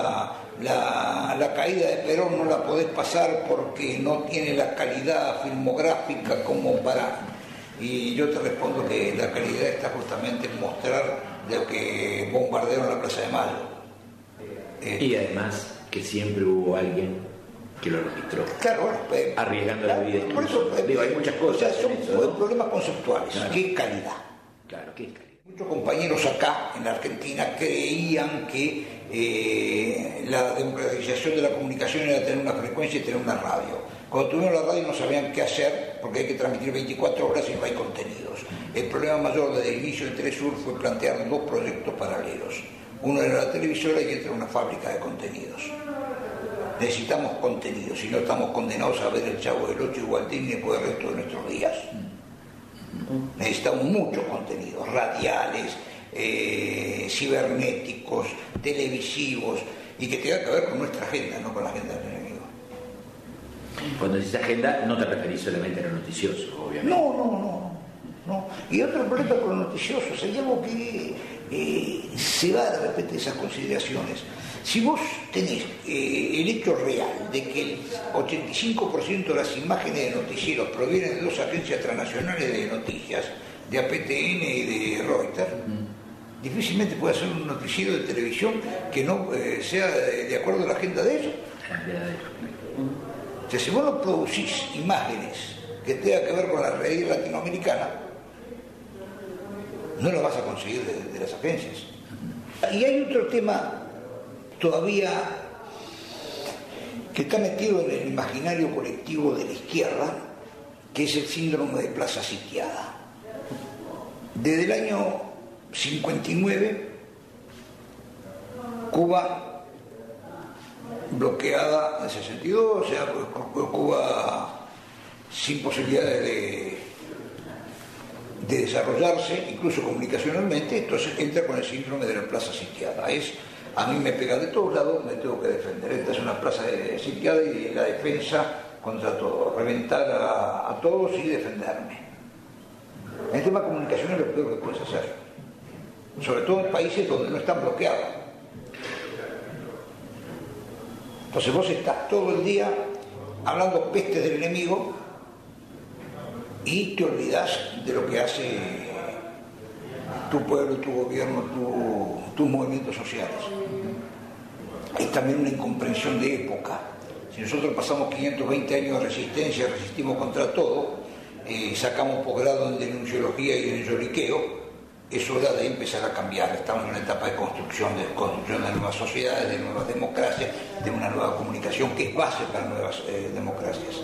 la caída de Perón no la podés pasar porque no tiene la calidad filmográfica como para... Y yo te respondo que la calidad está justamente en mostrar lo que bombardearon la Plaza de Mayo. Y además que siempre hubo alguien que lo registró. Claro, bueno, arriesgando la vida. Por eso, hay muchas cosas. O sea, son problemas conceptuales. Claro. ¿Qué calidad? Claro, ¿qué calidad? Muchos compañeros acá en la Argentina creían que la democratización de la comunicación era tener una frecuencia y tener una radio. Cuando tuvieron la radio no sabían qué hacer porque hay que transmitir 24 horas y no hay contenidos. El problema mayor desde el inicio de Telesur fue plantear dos proyectos paralelos. Uno era la televisora y otro era una fábrica de contenidos. Necesitamos contenidos, si no estamos condenados a ver el Chavo del Ocho y Walt Disney por el resto de nuestros días. Necesitamos muchos contenidos, radiales, cibernéticos, televisivos, y que tenga que ver con nuestra agenda, no con la agenda del enemigo. Cuando dices agenda, no te referís solamente a lo noticioso, obviamente. No. Y otro problema con lo noticioso, hay algo que se va de repente de esas consideraciones. Si vos tenés el hecho real de que el 85% de las imágenes de noticieros provienen de dos agencias transnacionales de noticias, de APTN y de Reuters, difícilmente puede ser un noticiero de televisión que no sea de acuerdo a la agenda de ellos. O sea, si vos no producís imágenes que tengan que ver con la realidad latinoamericana, no lo vas a conseguir de las agencias. Y hay otro tema todavía que está metido en el imaginario colectivo de la izquierda, que es el síndrome de plaza sitiada. Desde el año 59, Cuba bloqueada en 62, o sea, Cuba sin posibilidades de desarrollarse, incluso comunicacionalmente, entonces entra con el síndrome de la plaza sitiada. A mí me pega de todos lados, me tengo que defender. Esta es una plaza sitiada y la defensa contra todo, reventar a todos y defenderme. En el tema comunicación es lo peor que puedes hacer, sobre todo en países donde no están bloqueados. Entonces vos estás todo el día hablando pestes del enemigo y te olvidás de lo que hace tu pueblo, tu gobierno, tus movimientos sociales. Hay también una incomprensión de época. Si nosotros pasamos 520 años de resistencia, resistimos contra todo, sacamos posgrado en denunciología y en lloriqueo, es hora de empezar a cambiar. Estamos en una etapa de construcción de nuevas sociedades, de nuevas democracias, de una nueva comunicación que es base para nuevas democracias.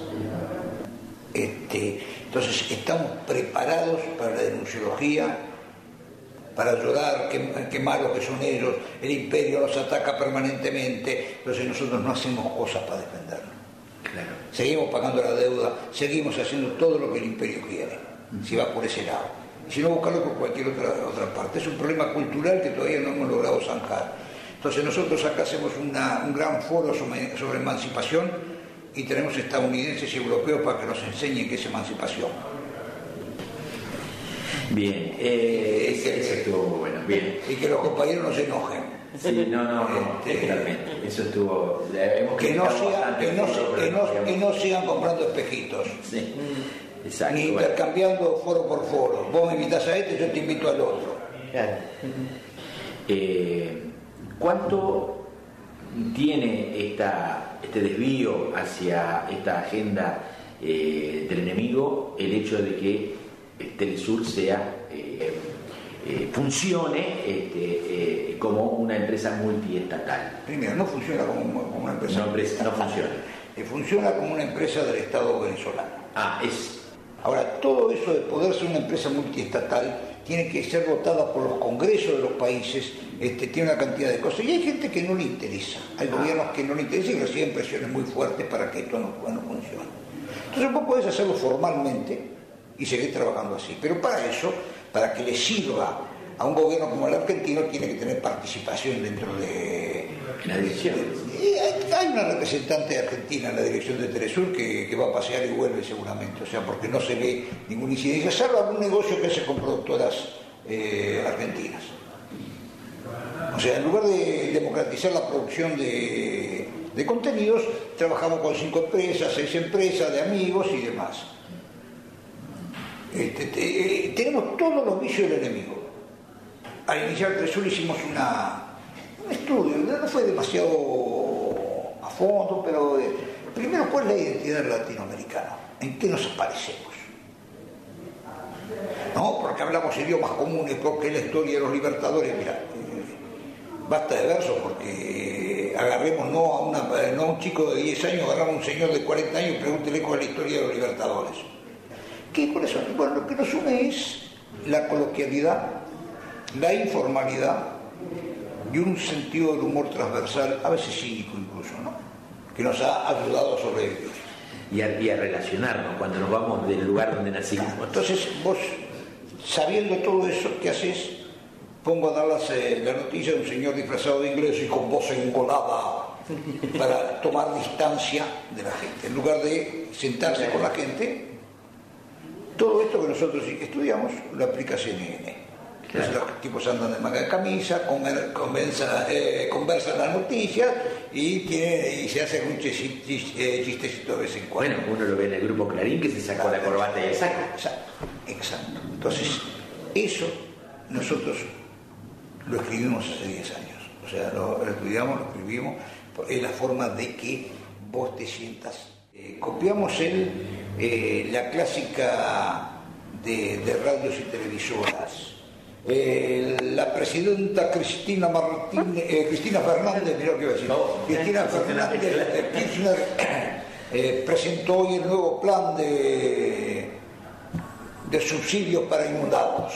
Entonces estamos preparados para la denunciología, para llorar, qué malos que son ellos, el imperio los ataca permanentemente, entonces nosotros no hacemos cosas para defendernos. Claro. Seguimos pagando la deuda, seguimos haciendo todo lo que el imperio quiere, si va por ese lado. Y si no, buscarlo por cualquier otra parte. Es un problema cultural que todavía no hemos logrado zanjar. Entonces nosotros acá hacemos un gran foro sobre emancipación y tenemos estadounidenses y europeos para que nos enseñen qué es emancipación. Bien, eso estuvo muy bueno. Bien. Y que los compañeros no se enojen. Sí, no, totalmente. Eso estuvo. Que no sigan comprando espejitos. Sí. Exacto, ni intercambiando foro por foro. Vos me invitas a este, yo te invito al otro. Claro. ¿Cuánto tiene este desvío hacia esta agenda del enemigo el hecho de que Telesur funcione como una empresa multiestatal? Primero, no funciona como una empresa multiestatal. No funciona. Funciona como una empresa del Estado venezolano. Ahora, todo eso de poder ser una empresa multiestatal tiene que ser votada por los congresos de los países, tiene una cantidad de cosas. Y hay gente que no le interesa, hay gobiernos que no le interesan y reciben presiones muy fuertes para que esto no funcione. Entonces vos podés hacerlo formalmente y seguir trabajando así. Pero para eso, para que le sirva a un gobierno como el argentino, tiene que tener participación dentro de En la dirección. Hay una representante argentina en la dirección de Telesur que va a pasear y vuelve seguramente, o sea, porque no se ve ninguna incidencia, salvo algún negocio que hace con productoras argentinas. O sea, en lugar de democratizar la producción de contenidos, trabajamos con 5 empresas, 6 empresas de amigos y demás. Tenemos todos los vicios del enemigo. Al iniciar Telesur hicimos un estudio, no fue demasiado a fondo, pero primero, ¿cuál es la identidad latinoamericana? ¿En qué nos parecemos? No, porque hablamos idiomas comunes, porque es la historia de los libertadores. Mira, basta de versos, porque agarremos no a un chico de 10 años, agarramos a un señor de 40 años y pregúntele cuál es la historia de los libertadores. ¿Cuáles son? Bueno, lo que nos une es la coloquialidad, la informalidad y un sentido del humor transversal, a veces cínico incluso, ¿no? Que nos ha ayudado a sobrevivir. Y a relacionarnos cuando nos vamos del lugar donde nacimos. Entonces vos, sabiendo todo eso, ¿qué haces? Pongo a dar la noticia de un señor disfrazado de inglés y con voz engolada para tomar distancia de la gente. En lugar de sentarse con la gente, todo esto que nosotros estudiamos lo aplica CNN. Entonces los tipos andan de manga de camisa, conversan las noticias y se hacen un chistecito de vez en cuando. Bueno, uno lo ve en el grupo Clarín que se sacó la corbata y el saco. Exacto. Entonces, eso nosotros lo escribimos hace 10 años. O sea, lo estudiamos, lo escribimos, es la forma de que vos te sientas. Copiamos la clásica de radios y televisoras. La presidenta Cristina Fernández, mirá lo que iba a decir. Cristina Fernández Kirchner presentó hoy el nuevo plan de subsidios para inundados.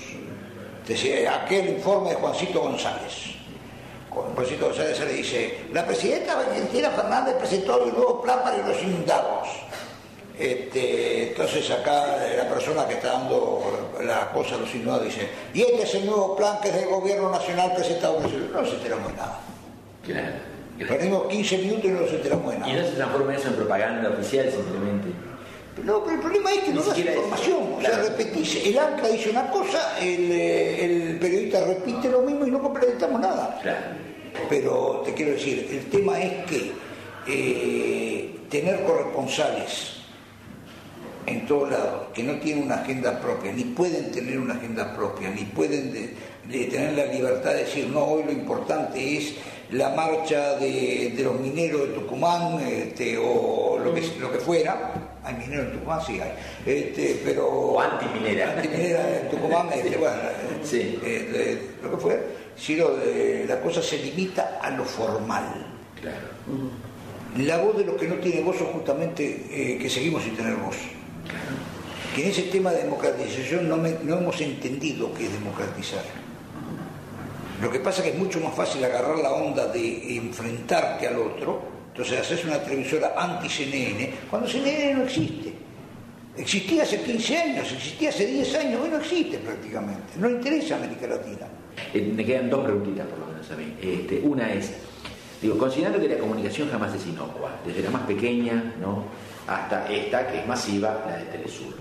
Aquel informe de Juancito González. Juancito González se le dice: la presidenta Cristina Fernández presentó hoy un nuevo plan para los inundados. Entonces acá la persona que está dando la cosa a los inundados dice: y este es el nuevo plan que es del gobierno nacional que se está ofreciendo. No nos enteramos de nada. Claro. Perdimos 15 minutos y no nos enteramos de nada. Y no se transforma eso en propaganda oficial simplemente. No, pero el problema es que no das información. O sea, repetís, el ancla dice una cosa, el periodista repite lo mismo y no complementamos nada. Claro. Pero te quiero decir, el tema es que tener corresponsales en todos lados que no tienen una agenda propia, ni pueden tener una agenda propia, ni pueden tener la libertad de decir: no, hoy lo importante es la marcha de los mineros de Tucumán, o lo que fuera. ¿Hay mineros en Tucumán? Sí hay. Pero o antiminera. Antiminera en Tucumán, bueno, sí. Lo que fuera. Si la cosa se limita a lo formal. Claro. La voz de los que no tienen voz, o justamente que seguimos sin tener voz. Que en ese tema de democratización no hemos entendido qué es democratizar. Lo que pasa es que es mucho más fácil agarrar la onda de enfrentarte al otro. Entonces haces una televisora anti-CNN cuando CNN no existe. Existía hace 15 años, existía hace 10 años, hoy no existe prácticamente. No interesa a América Latina. Me quedan 2 preguntitas por lo menos a mí. Una es, considerando que la comunicación jamás es inocua, desde la más pequeña, ¿no?, hasta esta que es masiva, la de Telesur.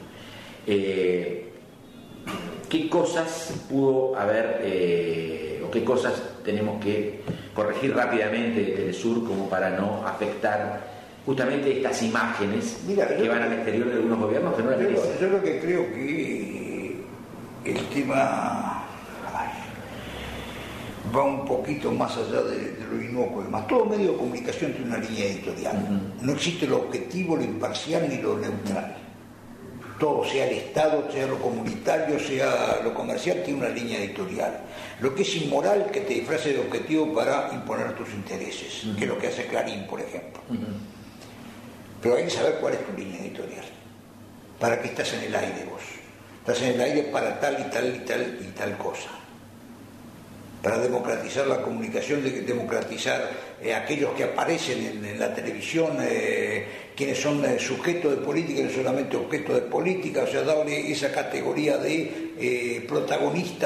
¿Qué cosas pudo haber, o qué cosas tenemos que corregir rápidamente de Telesur como para no afectar justamente estas imágenes que van al exterior de algunos gobiernos que no las merecen? Yo lo que creo que el tema va un poquito más allá de lo inocuo. Además, todo medio de comunicación tiene una línea editorial. No existe lo objetivo, lo imparcial ni lo neutral. Todo, sea el Estado, sea lo comunitario, sea lo comercial, tiene una línea editorial. Lo que es inmoral, que te disfrace de objetivo para imponer tus intereses, que es lo que hace Clarín, por ejemplo. Pero hay que saber cuál es tu línea editorial. ¿Para qué estás en el aire vos? Estás en el aire para tal y tal y tal y tal cosa. Para democratizar la comunicación, democratizar aquellos que aparecen en la televisión, quienes son sujetos de política y no solamente objetos de política, o sea, darle esa categoría de protagonistas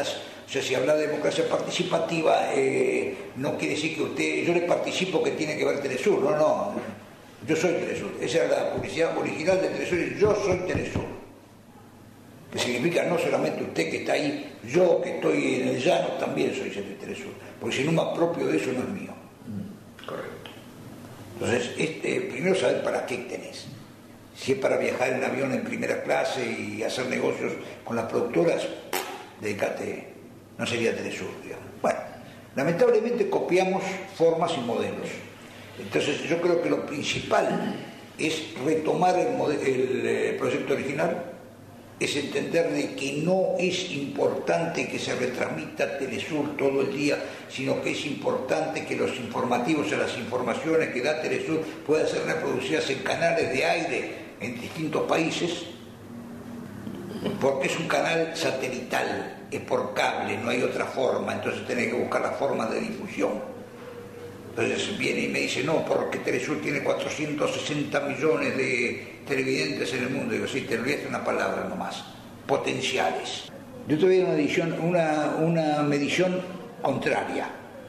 O sea, si habla de democracia participativa, no quiere decir que yo le participo que tiene que ver Telesur, no, yo soy Telesur. Esa es la publicidad original de Telesur, yo soy Telesur. Que significa no solamente usted que está ahí, yo que estoy en el llano también soy Telesur, porque si no me apropio de eso no es mío. Correcto. Entonces, primero saber para qué tenés. Si es para viajar en avión en primera clase y hacer negocios con las productoras, dedícate, no sería Telesur, digamos. Bueno, lamentablemente copiamos formas y modelos. Entonces yo creo que lo principal es retomar el proyecto original, es entender de que no es importante que se retransmita Telesur todo el día, sino que es importante que los informativos o las informaciones que da Telesur puedan ser reproducidas en canales de aire en distintos países, porque es un canal satelital, es por cable, no hay otra forma, entonces tenés que buscar la forma de difusión. Entonces viene y me dice, no, porque Telesur tiene 460 millones de televidentes en el mundo. Digo, sí, te olvidaste una palabra nomás, potenciales. Yo te voy a dar una medición contraria.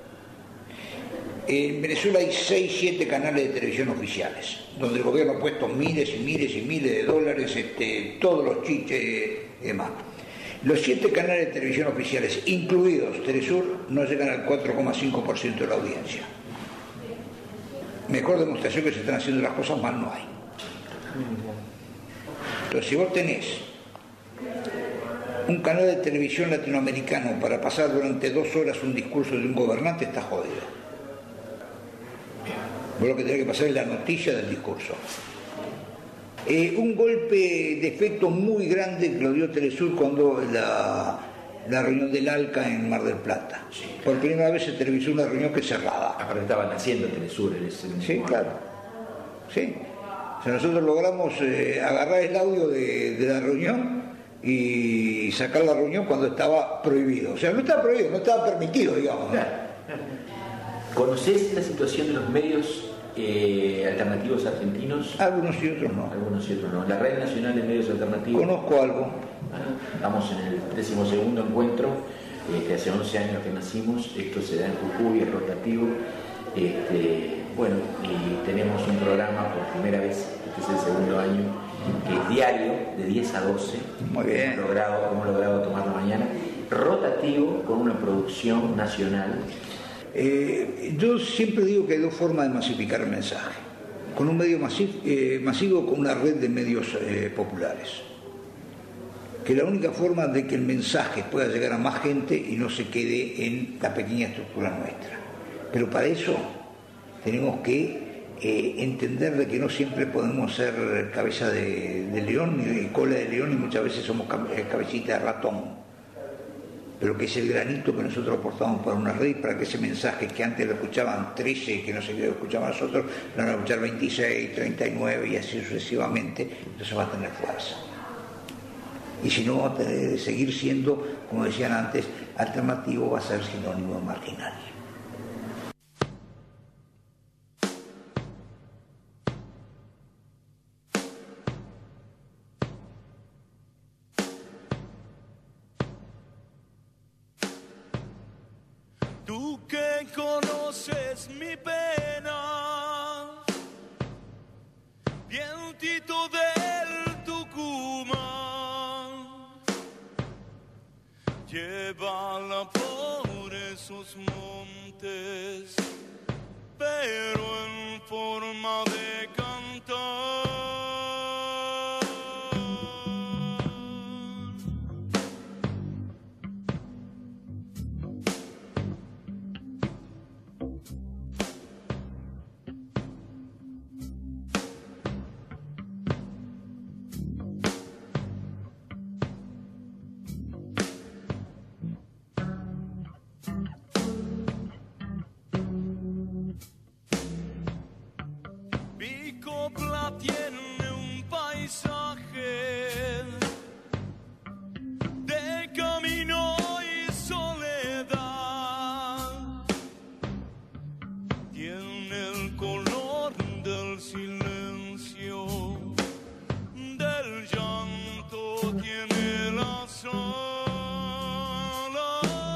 En Venezuela hay 6-7 canales de televisión oficiales, donde el gobierno ha puesto miles y miles y miles de dólares, todos los chiches y demás. Los 7 canales de televisión oficiales, incluidos Telesur, no llegan al 4,5% de la audiencia. Mejor demostración que se están haciendo las cosas mal no hay. Entonces, si vos tenés un canal de televisión latinoamericano para pasar durante 2 horas un discurso de un gobernante, está jodido. Vos lo que tenés que pasar es la noticia del discurso. Un golpe de efecto muy grande que lo dio Telesur cuando la reunión del ALCA en Mar del Plata. Sí. Por primera vez se televisó una reunión que cerrada. Aparte estaban haciendo Telesur en ese momento. Sí, claro. Sí. O sea, nosotros logramos agarrar el audio de la reunión y sacar la reunión cuando estaba prohibido. O sea, no estaba prohibido, no estaba permitido, digamos. ¿No? ¿Conocés la situación de los medios alternativos argentinos? Algunos y otros no. Algunos y otros no. La Red Nacional de Medios Alternativos. Conozco algo. Estamos en el 12º encuentro, hace 11 años que nacimos, esto se da en Jujuy, es rotativo. Bueno, y tenemos un programa por primera vez, este es el 2º año, que es diario, de 10 a 12. Muy bien. Hemos logrado tomar la mañana, rotativo, con una producción nacional. Yo siempre digo que hay 2 formas de masificar el mensaje. Con un medio masivo, con una red de medios populares. Que la única forma de que el mensaje pueda llegar a más gente y no se quede en la pequeña estructura nuestra. Pero para eso tenemos que entender de que no siempre podemos ser cabeza de león ni cola de león, y muchas veces somos cabecita de ratón. Pero que es el granito que nosotros aportamos para una red, para que ese mensaje que antes lo escuchaban 13, que no sé qué lo escuchaban nosotros, lo van a escuchar 26, 39 y así sucesivamente, entonces va a tener fuerza. Y si no, va a seguir siendo, como decían antes, alternativo, va a ser sinónimo de marginal. Tú que conoces mi pena, vientito del Tucumán, llévala por esos montes, pero en forma de cantar. Mi copla tiene un paisaje de camino y soledad, tiene el color del silencio, del llanto, tiene la soledad.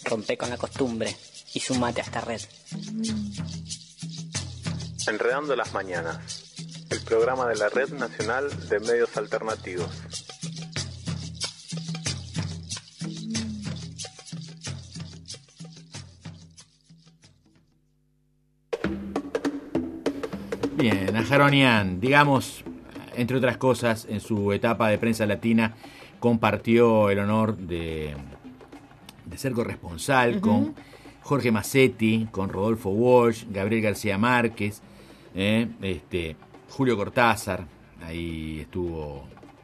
Rompe con la costumbre y sumate a esta red. Enredando las mañanas, el programa de la Red Nacional de Medios Alternativos. Bien, Ajaronian, digamos, entre otras cosas, en su etapa de prensa latina compartió el honor de ser corresponsal con Jorge Massetti, con Rodolfo Walsh, Gabriel García Márquez, Julio Cortázar. Ahí estuvo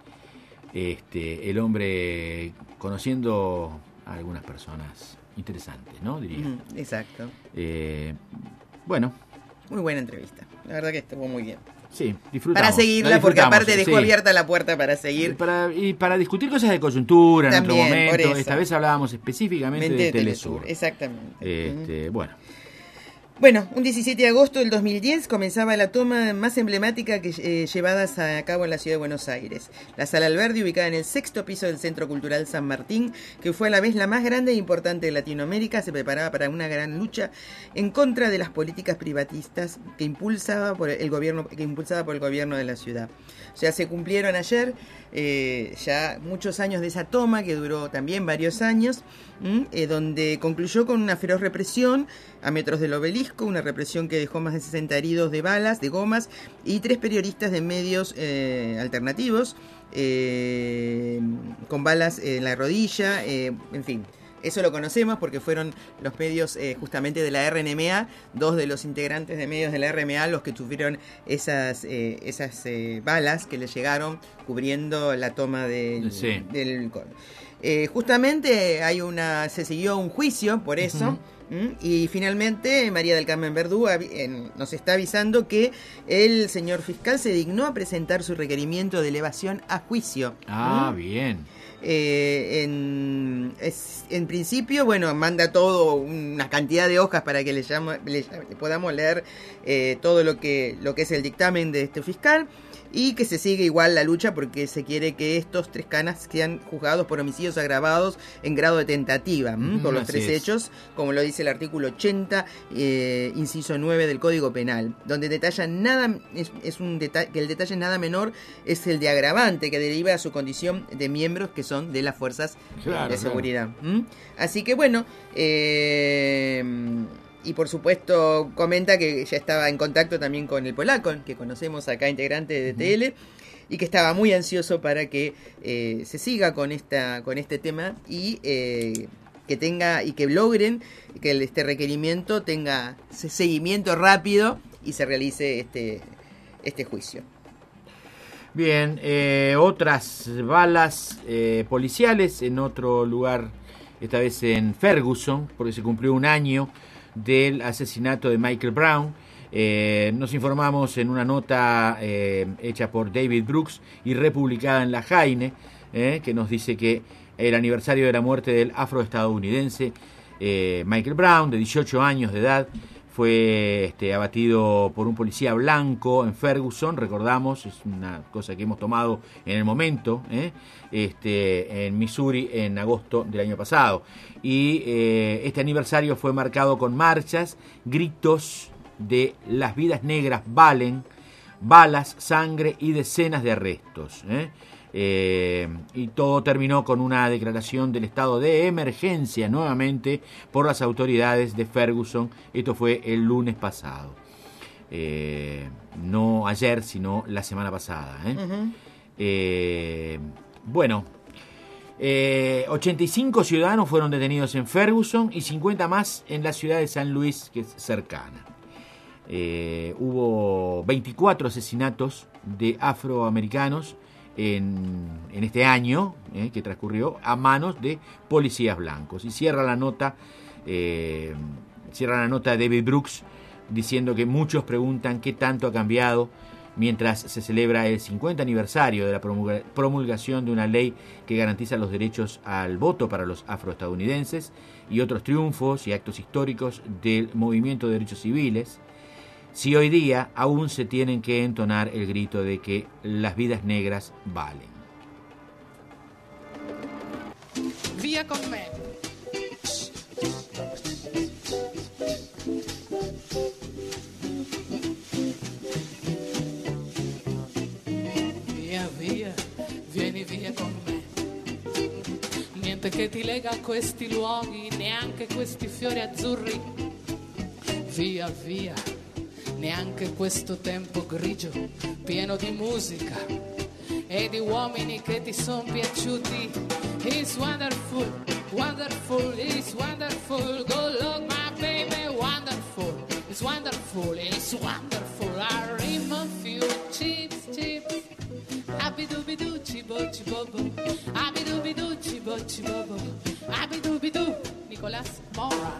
el hombre conociendo a algunas personas interesantes, ¿no? Diría. Exacto. Bueno. Muy buena entrevista. La verdad que estuvo muy bien. Sí, disfrutamos. Para seguirla, porque aparte dejó abierta la puerta para seguir. Y para discutir cosas de coyuntura también, en otro momento. Esta vez hablábamos específicamente de Telesur. Exactamente. Bueno, un 17 de agosto del 2010 comenzaba la toma más emblemática que llevadas a cabo en la ciudad de Buenos Aires. La Sala Alberdi, ubicada en el 6º piso del Centro Cultural San Martín, que fue a la vez la más grande e importante de Latinoamérica, se preparaba para una gran lucha en contra de las políticas privatistas que impulsaba por el gobierno de la ciudad. O sea, se cumplieron ayer ya muchos años de esa toma, que duró también varios años, donde concluyó con una feroz represión a metros del obelisco, una represión que dejó más de 60 heridos de balas, de gomas, y 3 periodistas de medios alternativos con balas en la rodilla, en fin. Eso lo conocemos porque fueron los medios justamente de la RNMA, 2 de los integrantes de medios de la RNMA los que sufrieron esas balas que les llegaron cubriendo la toma del... Justamente se siguió un juicio por eso. Y finalmente María del Carmen Verdú nos está avisando que el señor fiscal se dignó a presentar su requerimiento de elevación a juicio. Bien. En principio, manda todo una cantidad de hojas para que le podamos leer todo lo que es el dictamen de este fiscal, y que se sigue igual la lucha porque se quiere que estos 3 canas sean juzgados por homicidios agravados en grado de tentativa por los 3 hechos, como lo dice el artículo 80, inciso 9 del Código Penal, donde detalla que el detalle nada menor es el de agravante que deriva a su condición de miembros que son de las fuerzas de seguridad. Así que y por supuesto comenta que ya estaba en contacto también con el polaco, que conocemos acá, integrante de DTL, y que estaba muy ansioso para que se siga con este tema y que logren que este requerimiento tenga seguimiento rápido y se realice este juicio. Bien, otras balas policiales en otro lugar, esta vez en Ferguson, porque se cumplió un año del asesinato de Michael Brown. Nos informamos en una nota hecha por David Brooks y republicada en La Jaine, que nos dice que el aniversario de la muerte del afroestadounidense Michael Brown, de 18 años de edad, fue abatido por un policía blanco en Ferguson. Recordamos, es una cosa que hemos tomado en el momento, en Missouri en agosto del año pasado. Y este aniversario fue marcado con marchas, gritos de "las vidas negras valen", balas, sangre y decenas de arrestos. Y todo terminó con una declaración del estado de emergencia nuevamente por las autoridades de Ferguson. Esto fue el lunes pasado, no ayer, sino la semana pasada. 85 ciudadanos fueron detenidos en Ferguson y 50 más en la ciudad de San Luis, que es cercana. Hubo 24 asesinatos de afroamericanos en este año que transcurrió a manos de policías blancos. Y cierra la nota David Brooks diciendo que muchos preguntan qué tanto ha cambiado mientras se celebra el 50 aniversario de la promulgación de una ley que garantiza los derechos al voto para los afroestadounidenses y otros triunfos y actos históricos del movimiento de derechos civiles. Si hoy día aún se tienen que entonar el grito de que las vidas negras valen. Via con me. vieni via con me. Niente che ti lega a questi luoghi, neanche questi fiori azzurri. Via, via, neanche questo tempo grigio, pieno di musica e di uomini che ti son piaciuti. It's wonderful, wonderful, it's wonderful. Go look my baby, wonderful. It's wonderful, it's wonderful. I dream of you, chips, chips. Abidubidu, cibo, cibobo. Abidubidu, cibo, cibobo. Abidubidu, Nicolas Mora.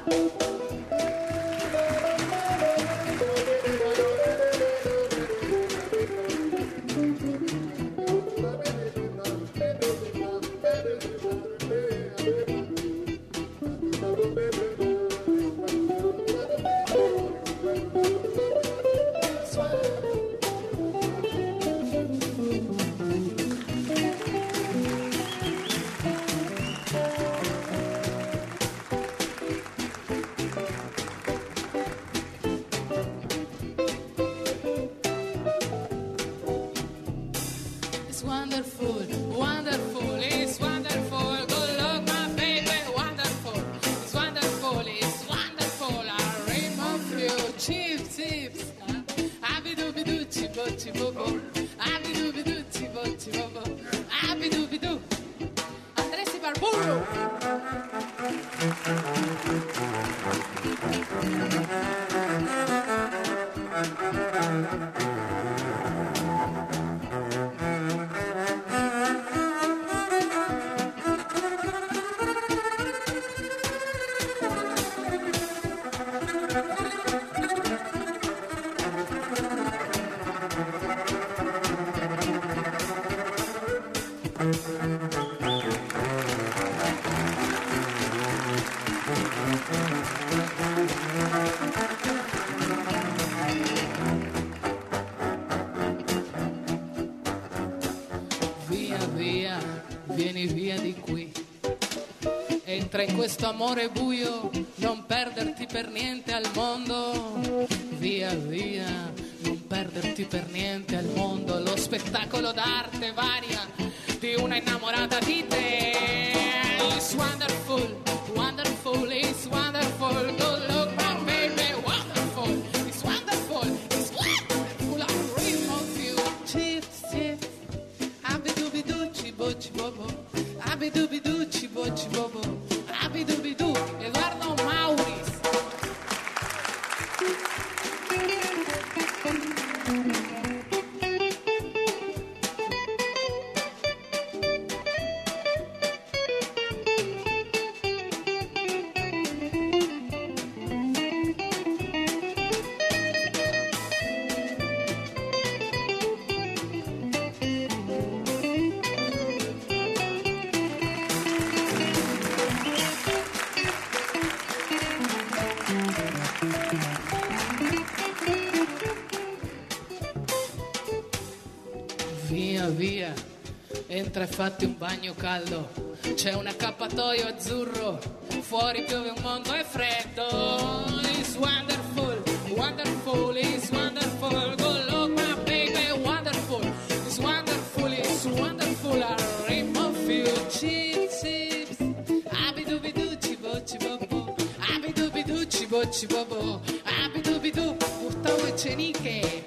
Andresi Barburu. Vieni via di qui, entra in questo amore buio, non perderti per niente al mondo. Via, via, non perderti per niente al mondo. Lo spettacolo d'arte varia di una innamorata di te. It's wonderful, wonderful, it's wonderful. Go look my baby, wonderful. It's wonderful, it's wonderful. I dream of you. Chips, chips. Abidubidu, cibo, cibobo. Abidubidu, cibo, cibobo. Abidubidu, Eduardo Mauris. Via, via, entra e fatti un bagno caldo. C'è un accappatoio azzurro, fuori piove un mondo e freddo. It's wonderful, wonderful, it's wonderful. Go look my baby, wonderful. It's wonderful, it's wonderful. I dream of you. Chips, chips. Abidubidu, cibo, cibobo. Abidubidu, cibo, cibobo. Abidubidu, Gustavo Echenique.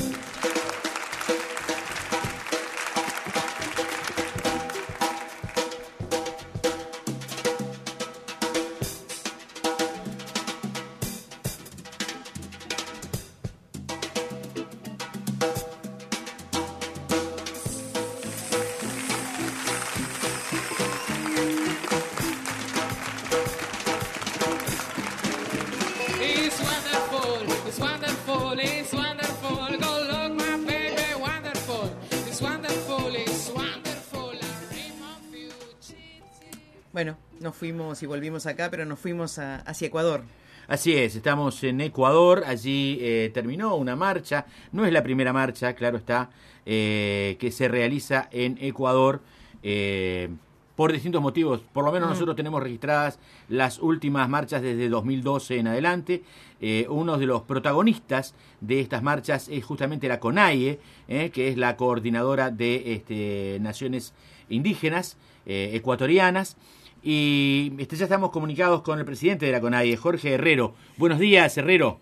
It's wonderful, it's wonderful, it's wonderful. Go look my baby, wonderful. It's wonderful, it's wonderful. I dream of you. Bueno, nos fuimos y volvimos acá, pero nos fuimos hacia Ecuador. Así es, estamos en Ecuador, allí terminó una marcha, no es la primera marcha, claro está, que se realiza en Ecuador por distintos motivos. Por lo menos nosotros tenemos registradas las últimas marchas desde 2012 en adelante. Uno de los protagonistas de estas marchas es justamente la CONAIE, que es la coordinadora de naciones indígenas ecuatorianas. Y ya estamos comunicados con el presidente de la CONAIE, Jorge Herrero. Buenos días, Herrero.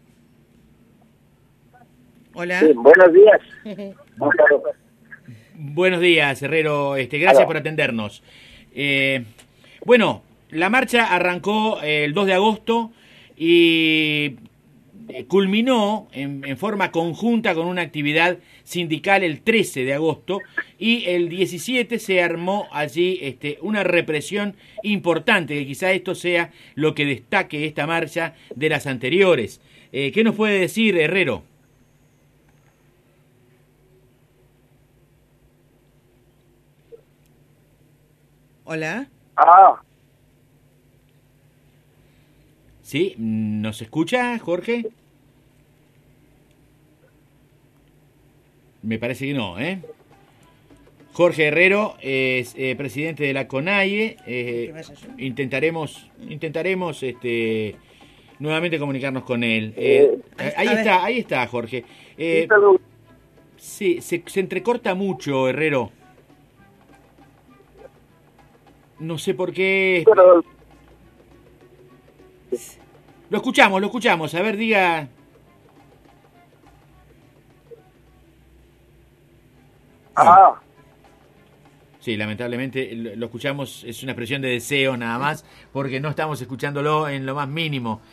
Hola. Sí, buenos días. Buenos días, Herrero. Gracias por atendernos. Bueno, la marcha arrancó el 2 de agosto y culminó en forma conjunta con una actividad sindical el 13 de agosto y el 17 se armó allí una represión importante, que quizá esto sea lo que destaque esta marcha de las anteriores. ¿Qué nos puede decir, Herrero? Hola. ¿Sí? ¿Nos escucha, Jorge? Me parece que no, ¿eh? Jorge Herrero es presidente de la CONAIE. Intentaremos nuevamente comunicarnos con él. Ahí está, Jorge. Sí, se entrecorta mucho, Herrero. No sé por qué. Lo escuchamos. A ver, diga. Sí, lamentablemente lo escuchamos, es una expresión de deseo nada más, porque no estamos escuchándolo en lo más mínimo.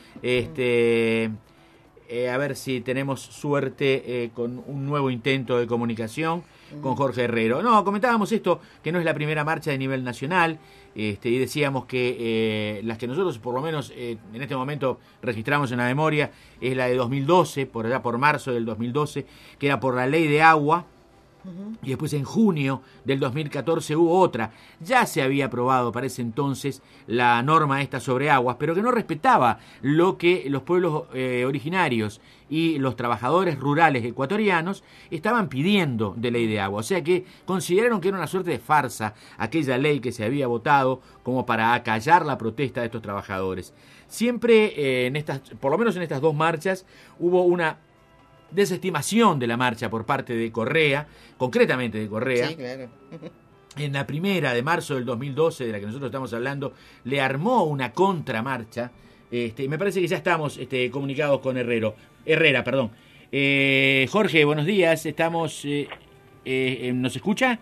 A ver si tenemos suerte con un nuevo intento de comunicación con Jorge Herrero. No, comentábamos esto, que no es la primera marcha de nivel nacional, y decíamos que las que nosotros por lo menos en este momento registramos en la memoria es la de 2012, por allá por marzo del 2012, que era por la ley de agua. Y después en junio del 2014 hubo otra. Ya se había aprobado para ese entonces la norma esta sobre aguas, pero que no respetaba lo que los pueblos originarios y los trabajadores rurales ecuatorianos estaban pidiendo de ley de agua. O sea que consideraron que era una suerte de farsa aquella ley que se había votado como para acallar la protesta de estos trabajadores. Siempre por lo menos en estas dos marchas, hubo una desestimación de la marcha por parte de Correa, concretamente de Correa. Sí, claro. En la primera de marzo del 2012, de la que nosotros estamos hablando, le armó una contramarcha. Me parece que ya estamos comunicados con Herrera, perdón. Jorge, buenos días. Estamos. ¿Nos escucha?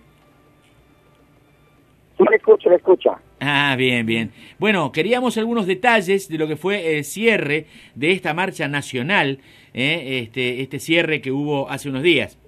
Sí, le escucha. Ah, bien. Bueno, queríamos algunos detalles de lo que fue el cierre de esta marcha nacional, este cierre que hubo hace unos días.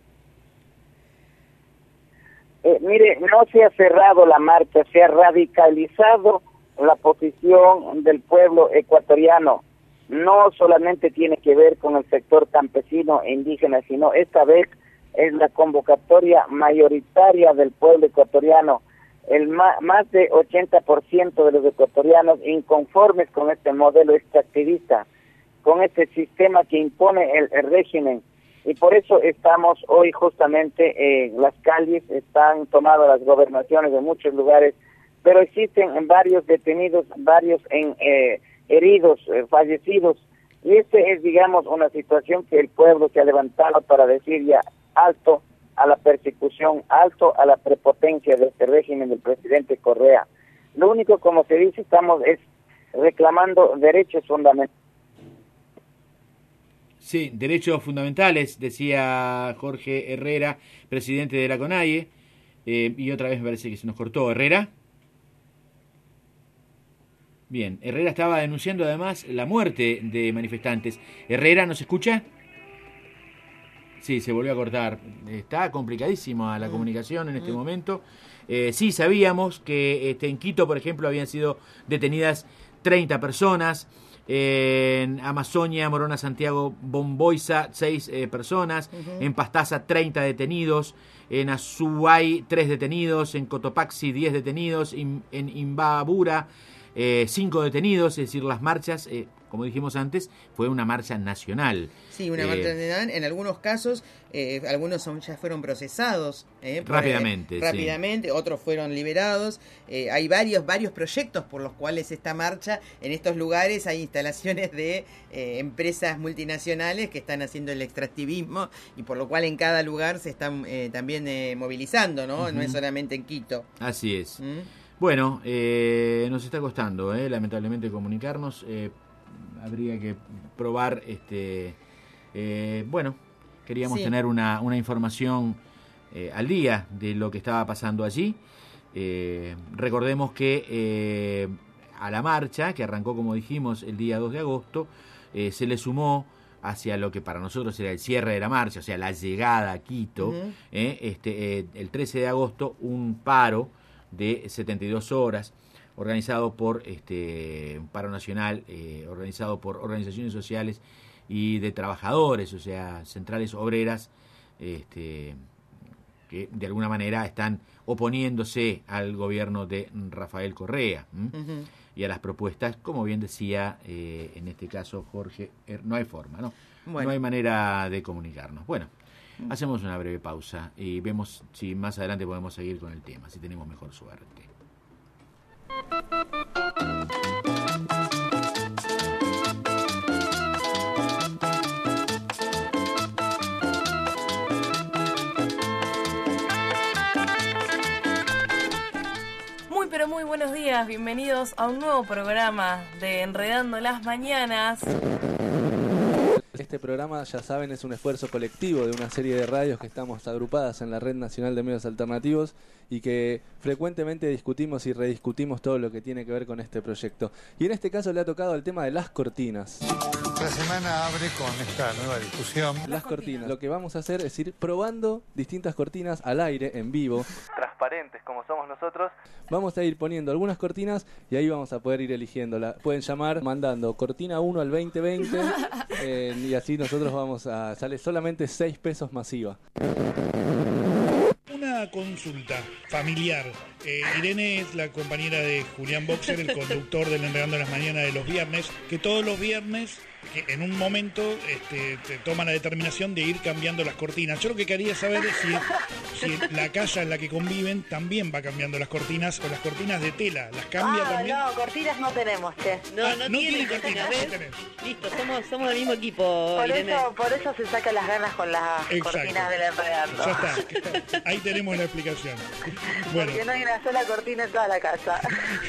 Mire, no se ha cerrado la marcha, se ha radicalizado la posición del pueblo ecuatoriano. No solamente tiene que ver con el sector campesino e indígena, sino esta vez es la convocatoria mayoritaria del pueblo ecuatoriano. Más de 80% de los ecuatorianos inconformes con este modelo extractivista, con este sistema que impone el régimen. Y por eso estamos hoy justamente, las calles están tomadas las gobernaciones de muchos lugares, pero existen varios detenidos, varios heridos, fallecidos. Y este es, digamos, una situación que el pueblo se ha levantado para decir ya alto a la persecución, alto a la prepotencia de este régimen del presidente Correa. Lo único, como se dice, estamos es reclamando derechos fundamentales. Sí, derechos fundamentales, decía Jorge Herrera, presidente de la CONAIE, y otra vez me parece que se nos cortó. ¿Herrera? Bien, Herrera estaba denunciando además la muerte de manifestantes. ¿Herrera nos escucha? Sí, se volvió a cortar. Está complicadísima la comunicación en este momento. Sí, sabíamos que en Quito, por ejemplo, habían sido detenidas 30 personas. En Amazonia, Morona, Santiago, Bomboiza, 6 personas. En Pastaza, 30 detenidos. En Azuay, 3 detenidos. En Cotopaxi, 10 detenidos. En Imbabura, 5 detenidos. Es decir, las marchas como dijimos antes, fue una marcha nacional. Sí, una marcha nacional. En algunos casos, algunos ya fueron procesados. Rápidamente. Otros fueron liberados. Hay varios proyectos por los cuales esta marcha, en estos lugares hay instalaciones de empresas multinacionales que están haciendo el extractivismo y por lo cual en cada lugar se están también movilizando, ¿no? Uh-huh. No es solamente en Quito. Así es. Bueno, nos está costando, lamentablemente, comunicarnos. Habría que probar, queríamos tener una información al día de lo que estaba pasando allí. Recordemos que a la marcha, que arrancó, como dijimos, el día 2 de agosto, se le sumó hacia lo que para nosotros era el cierre de la marcha, o sea, la llegada a Quito, el 13 de agosto, un paro de 72 horas, organizado por un paro nacional, organizado por organizaciones sociales y de trabajadores, o sea, centrales obreras, que de alguna manera están oponiéndose al gobierno de Rafael Correa y a las propuestas, como bien decía en este caso Jorge, no hay forma, ¿no? Bueno. No hay manera de comunicarnos. Bueno, hacemos una breve pausa y vemos si más adelante podemos seguir con el tema, si tenemos mejor suerte. Muy buenos días, bienvenidos a un nuevo programa de Enredando las Mañanas. Este programa, ya saben, es un esfuerzo colectivo de una serie de radios que estamos agrupadas en la Red Nacional de Medios Alternativos y que frecuentemente discutimos y rediscutimos todo lo que tiene que ver con este proyecto. Y en este caso le ha tocado el tema de las cortinas. La semana abre con esta nueva discusión. Las cortinas. Lo que vamos a hacer es ir probando distintas cortinas al aire, en vivo. Transparentes como somos nosotros. Vamos a ir poniendo algunas cortinas y ahí vamos a poder ir eligiéndola. Pueden llamar mandando cortina 1 al 2020 y así nosotros vamos a... Sale solamente 6 pesos masiva. Una consulta familiar. Irene es la compañera de Julián Boxer, el conductor del Enredando las Mañanas de los viernes, que todos los viernes, que en un momento te toma la determinación de ir cambiando las cortinas. Yo lo que quería saber es si la casa en la que conviven también va cambiando las cortinas o las cortinas de tela. ¿Las cambia también? No, cortinas no tenemos, che. No tienen cortinas, ¿ves? Listo, somos del mismo equipo, Irene. Por eso se sacan las ganas con las cortinas del Enredando. Ya está. Ahí tenemos la explicación. Bueno. Porque no hay una sola cortina en toda la casa.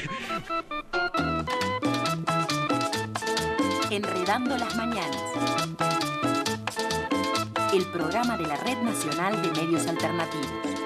Enredando las Mañanas. El programa de la Red Nacional de Medios Alternativos.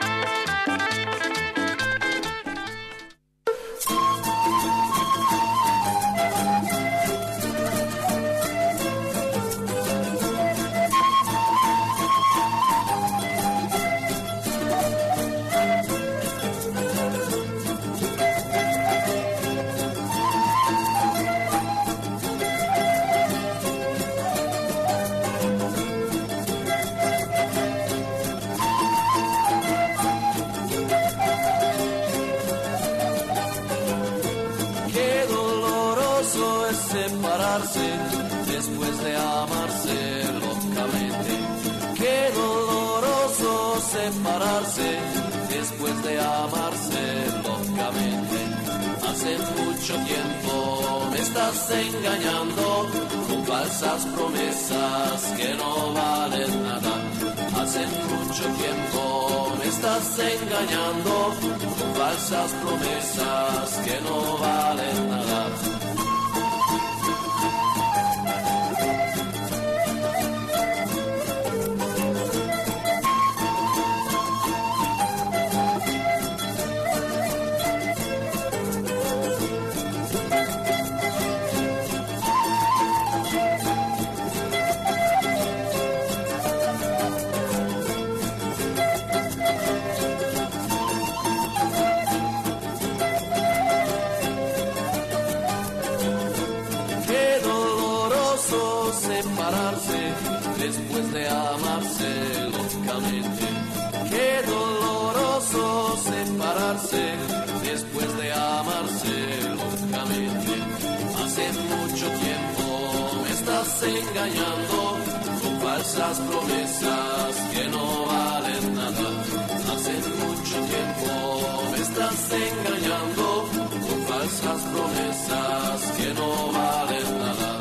Después de amarse locamente, qué doloroso separarse después de amarse locamente. Hace mucho tiempo me estás engañando con falsas promesas que no valen nada. Hace mucho tiempo me estás engañando con falsas promesas que no valen nada. Después de amarse locamente, qué doloroso separarse después de amarse locamente. Hace mucho tiempo engañando con falsas promesas que no valen nada. Hace mucho tiempo me estás engañando con falsas promesas que no valen nada.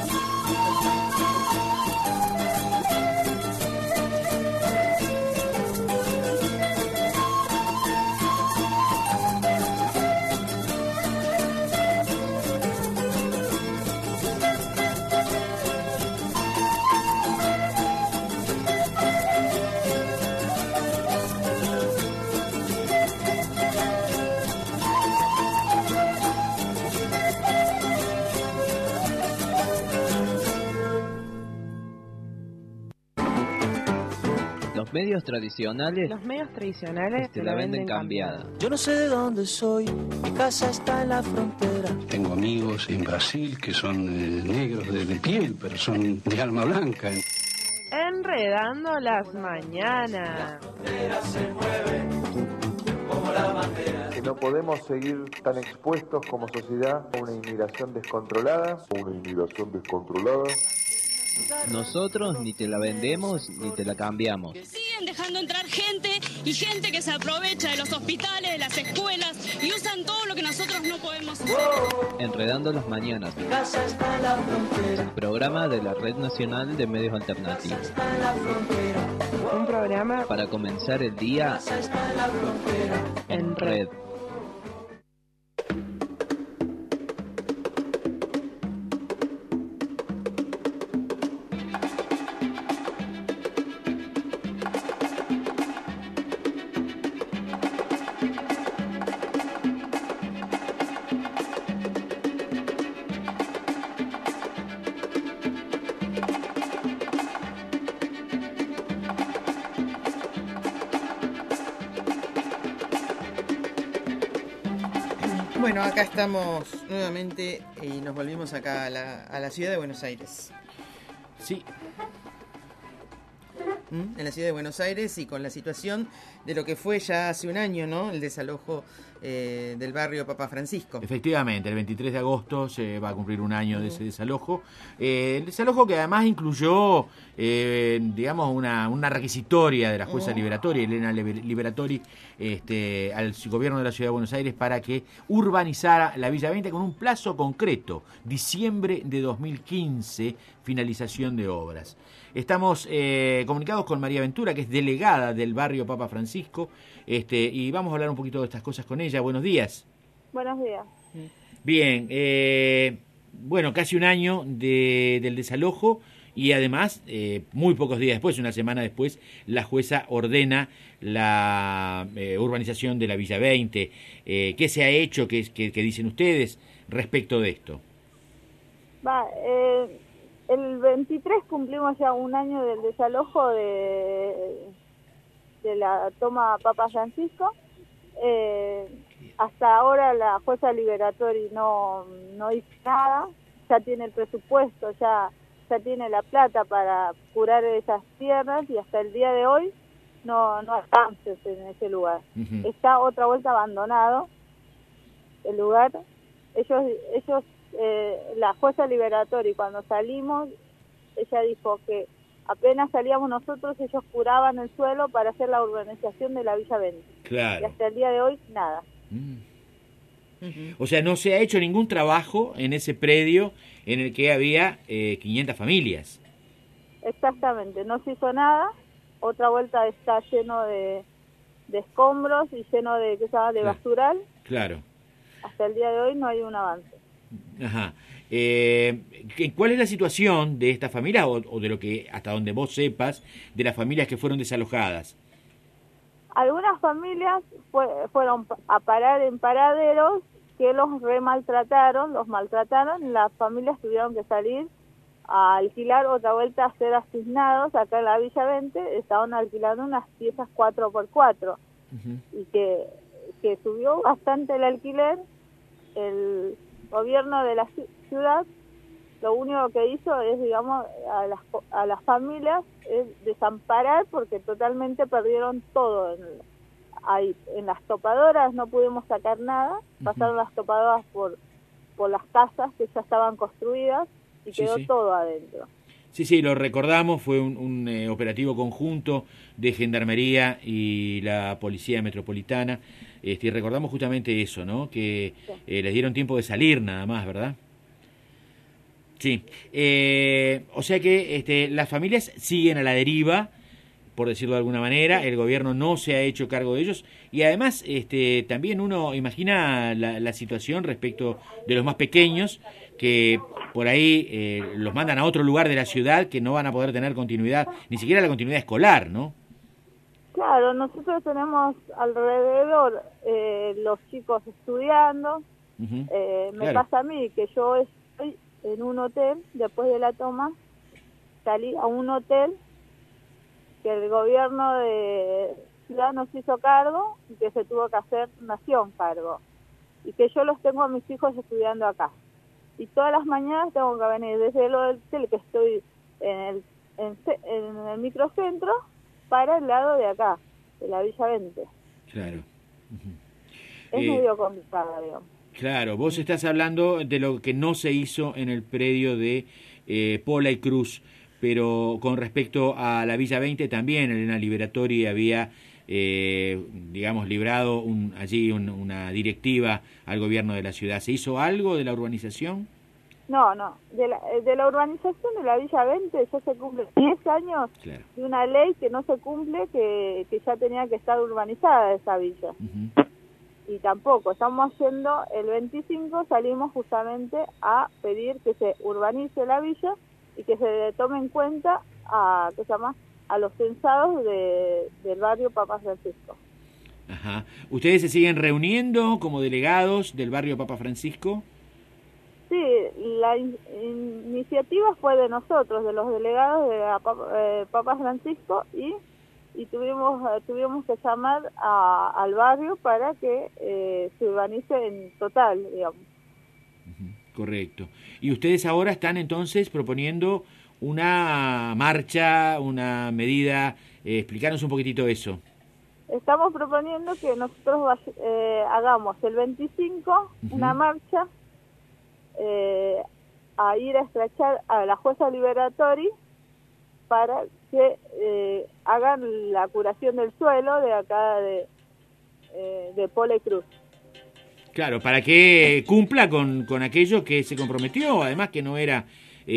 Los medios tradicionales te la venden cambiada. Yo no sé de dónde soy, mi casa está en la frontera. Tengo amigos en Brasil que son negros de piel, pero son de alma blanca. Enredando las mañanas. Que no podemos seguir tan expuestos como sociedad a una inmigración descontrolada. Nosotros ni te la vendemos ni te la cambiamos. Siguen dejando entrar gente y gente que se aprovecha de los hospitales, de las escuelas y usan todo lo que nosotros no podemos usar. Enredando las mañanas. El programa de la Red Nacional de Medios Alternativos. Un programa para comenzar el día en red. Bueno, acá estamos nuevamente y nos volvimos acá a la ciudad de Buenos Aires. Sí. En la ciudad de Buenos Aires y con la situación de lo que fue ya hace un año, ¿no? El desalojo del barrio Papa Francisco. Efectivamente, el 23 de agosto se va a cumplir un año de ese desalojo. El desalojo que además incluyó, digamos, una requisitoria de la jueza Liberatori, Elena Liberatori, al gobierno de la ciudad de Buenos Aires para que urbanizara la Villa 20 con un plazo concreto, diciembre de 2015, finalización de obras. Estamos comunicados con María Ventura, que es delegada del barrio Papa Francisco, y vamos a hablar un poquito de estas cosas con ella. Buenos días. Buenos días. Bien, bueno, casi un año del desalojo y además, muy pocos días después, una semana después, la jueza ordena la urbanización de la Villa 20. ¿Qué se ha hecho? ¿Qué dicen ustedes respecto de esto? El 23 cumplimos ya un año del desalojo de la toma Papa Francisco. Hasta ahora la jueza Liberatori no hizo nada, ya tiene el presupuesto, ya tiene la plata para curar esas tierras y hasta el día de hoy no hay avances en ese lugar. Está otra vuelta abandonado el lugar. Ellos la jueza Liberatori, cuando salimos, ella dijo que apenas salíamos nosotros, ellos curaban el suelo para hacer la urbanización de la Villa 20. Claro. Y hasta el día de hoy, nada. O sea, no se ha hecho ningún trabajo en ese predio en el que había 500 familias. Exactamente, no se hizo nada. Otra vuelta está lleno de escombros y lleno de basural. Claro. Hasta el día de hoy no hay un avance. Ajá. ¿Cuál es la situación de esta familia o de lo que, hasta donde vos sepas, de las familias que fueron desalojadas? Algunas familias fueron a parar en paraderos que los maltrataron, las familias tuvieron que salir a alquilar otra vuelta, a ser asignados acá en la Villa 20, estaban alquilando unas piezas 4x4 y que subió bastante el alquiler. El gobierno de la ciudad lo único que hizo es, digamos, a las familias es desamparar porque totalmente perdieron todo. Ahí en las topadoras no pudimos sacar nada, pasaron las topadoras por las casas que ya estaban construidas y quedó todo adentro. Sí, lo recordamos, fue un operativo conjunto de Gendarmería y la Policía Metropolitana, y recordamos justamente eso, ¿no? Que les dieron tiempo de salir nada más, ¿verdad? Sí, o sea que las familias siguen a la deriva, por decirlo de alguna manera, el gobierno no se ha hecho cargo de ellos, y además también uno imagina la situación respecto de los más pequeños, que por ahí los mandan a otro lugar de la ciudad que no van a poder tener continuidad, ni siquiera la continuidad escolar, ¿no? Claro, nosotros tenemos alrededor los chicos estudiando. Me pasa a mí que yo estoy en un hotel, después de la toma, salí a un hotel que el gobierno de ciudad nos hizo cargo y que se tuvo que hacer nación cargo. Y que yo los tengo a mis hijos estudiando acá. Y todas las mañanas tengo que venir desde el hotel que estoy en el microcentro para el lado de acá, de la Villa 20. Claro. Es medio complicado, digamos. Claro, vos estás hablando de lo que no se hizo en el predio de Pola y Cruz, pero con respecto a la Villa 20 también Elena Liberatori había, digamos, librado allí una directiva al gobierno de la ciudad. ¿Se hizo algo de la urbanización? No, de la urbanización de la Villa 20 ya se cumple 10 años de una ley que no se cumple, que ya tenía que estar urbanizada esa villa. Y tampoco, estamos haciendo el 25, salimos justamente a pedir que se urbanice la villa y que se tome en cuenta a los censados del barrio Papa Francisco. Ajá. ¿Ustedes se siguen reuniendo como delegados del barrio Papa Francisco? Sí, la iniciativa fue de nosotros, de los delegados de la Papa Francisco, y tuvimos que llamar al barrio para que se urbanice en total, digamos. Correcto. Y ustedes ahora están entonces proponiendo una marcha, una medida, explícanos un poquitito eso. Estamos proponiendo que nosotros hagamos el 25 una marcha a ir a estrechar a la jueza Liberatori para que hagan la curación del suelo de acá de Pola y Cruz. Claro, para que cumpla con aquello que se comprometió, además que no era,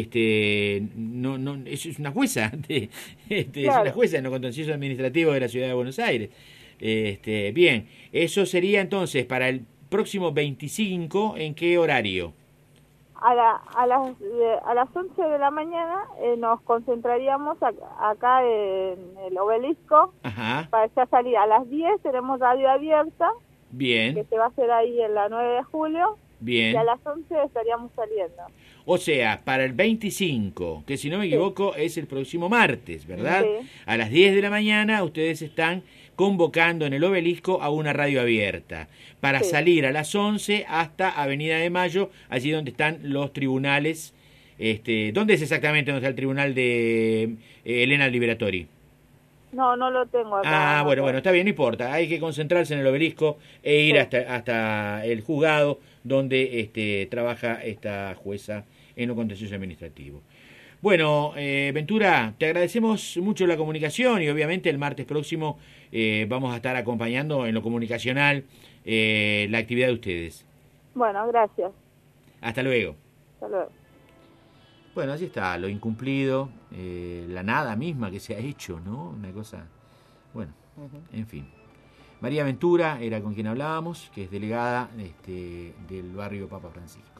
no es una jueza, es una jueza en lo contencioso administrativo de la Ciudad de Buenos Aires. Bien, eso sería entonces para el próximo 25, ¿en qué horario? A las 11 de la mañana nos concentraríamos acá en el obelisco. Ajá. Para ya salir. A las 10 tenemos radio abierta. Bien. Que se va a hacer ahí en la 9 de julio. Bien. Y a las 11 estaríamos saliendo. O sea, para el 25, que si no me equivoco es el próximo martes, ¿verdad? Sí. A las 10 de la mañana ustedes están convocando en el obelisco a una radio abierta para salir a las 11 hasta Avenida de Mayo, allí donde están los tribunales. ¿Dónde es exactamente donde está el tribunal de Elena Liberatori? No lo tengo acá. Bueno, está bien, no importa. Hay que concentrarse en el obelisco e ir hasta el juzgado donde trabaja esta jueza en lo contencioso administrativo. Bueno, Ventura, te agradecemos mucho la comunicación y obviamente el martes próximo vamos a estar acompañando en lo comunicacional la actividad de ustedes. Bueno, gracias. Hasta luego. Hasta luego. Bueno, así está, lo incumplido, la nada misma que se ha hecho, ¿no? Una cosa, bueno, en fin. María Ventura era con quien hablábamos, que es delegada del barrio Papa Francisco.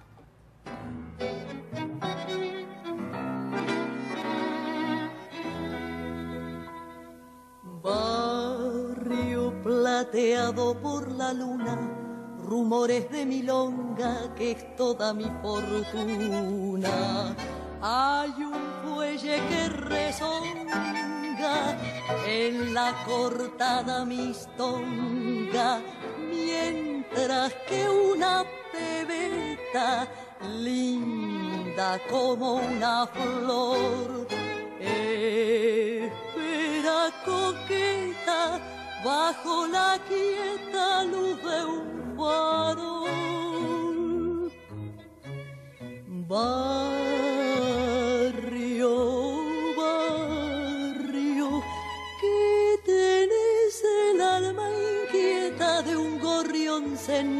Barrio plateado por la luna, rumores de milonga que es toda mi fortuna. Hay un fuelle que rezonga en la cortada mistonga, mientras que una pebeta linda como una flor espera coqueta bajo la quieta luz de un farol.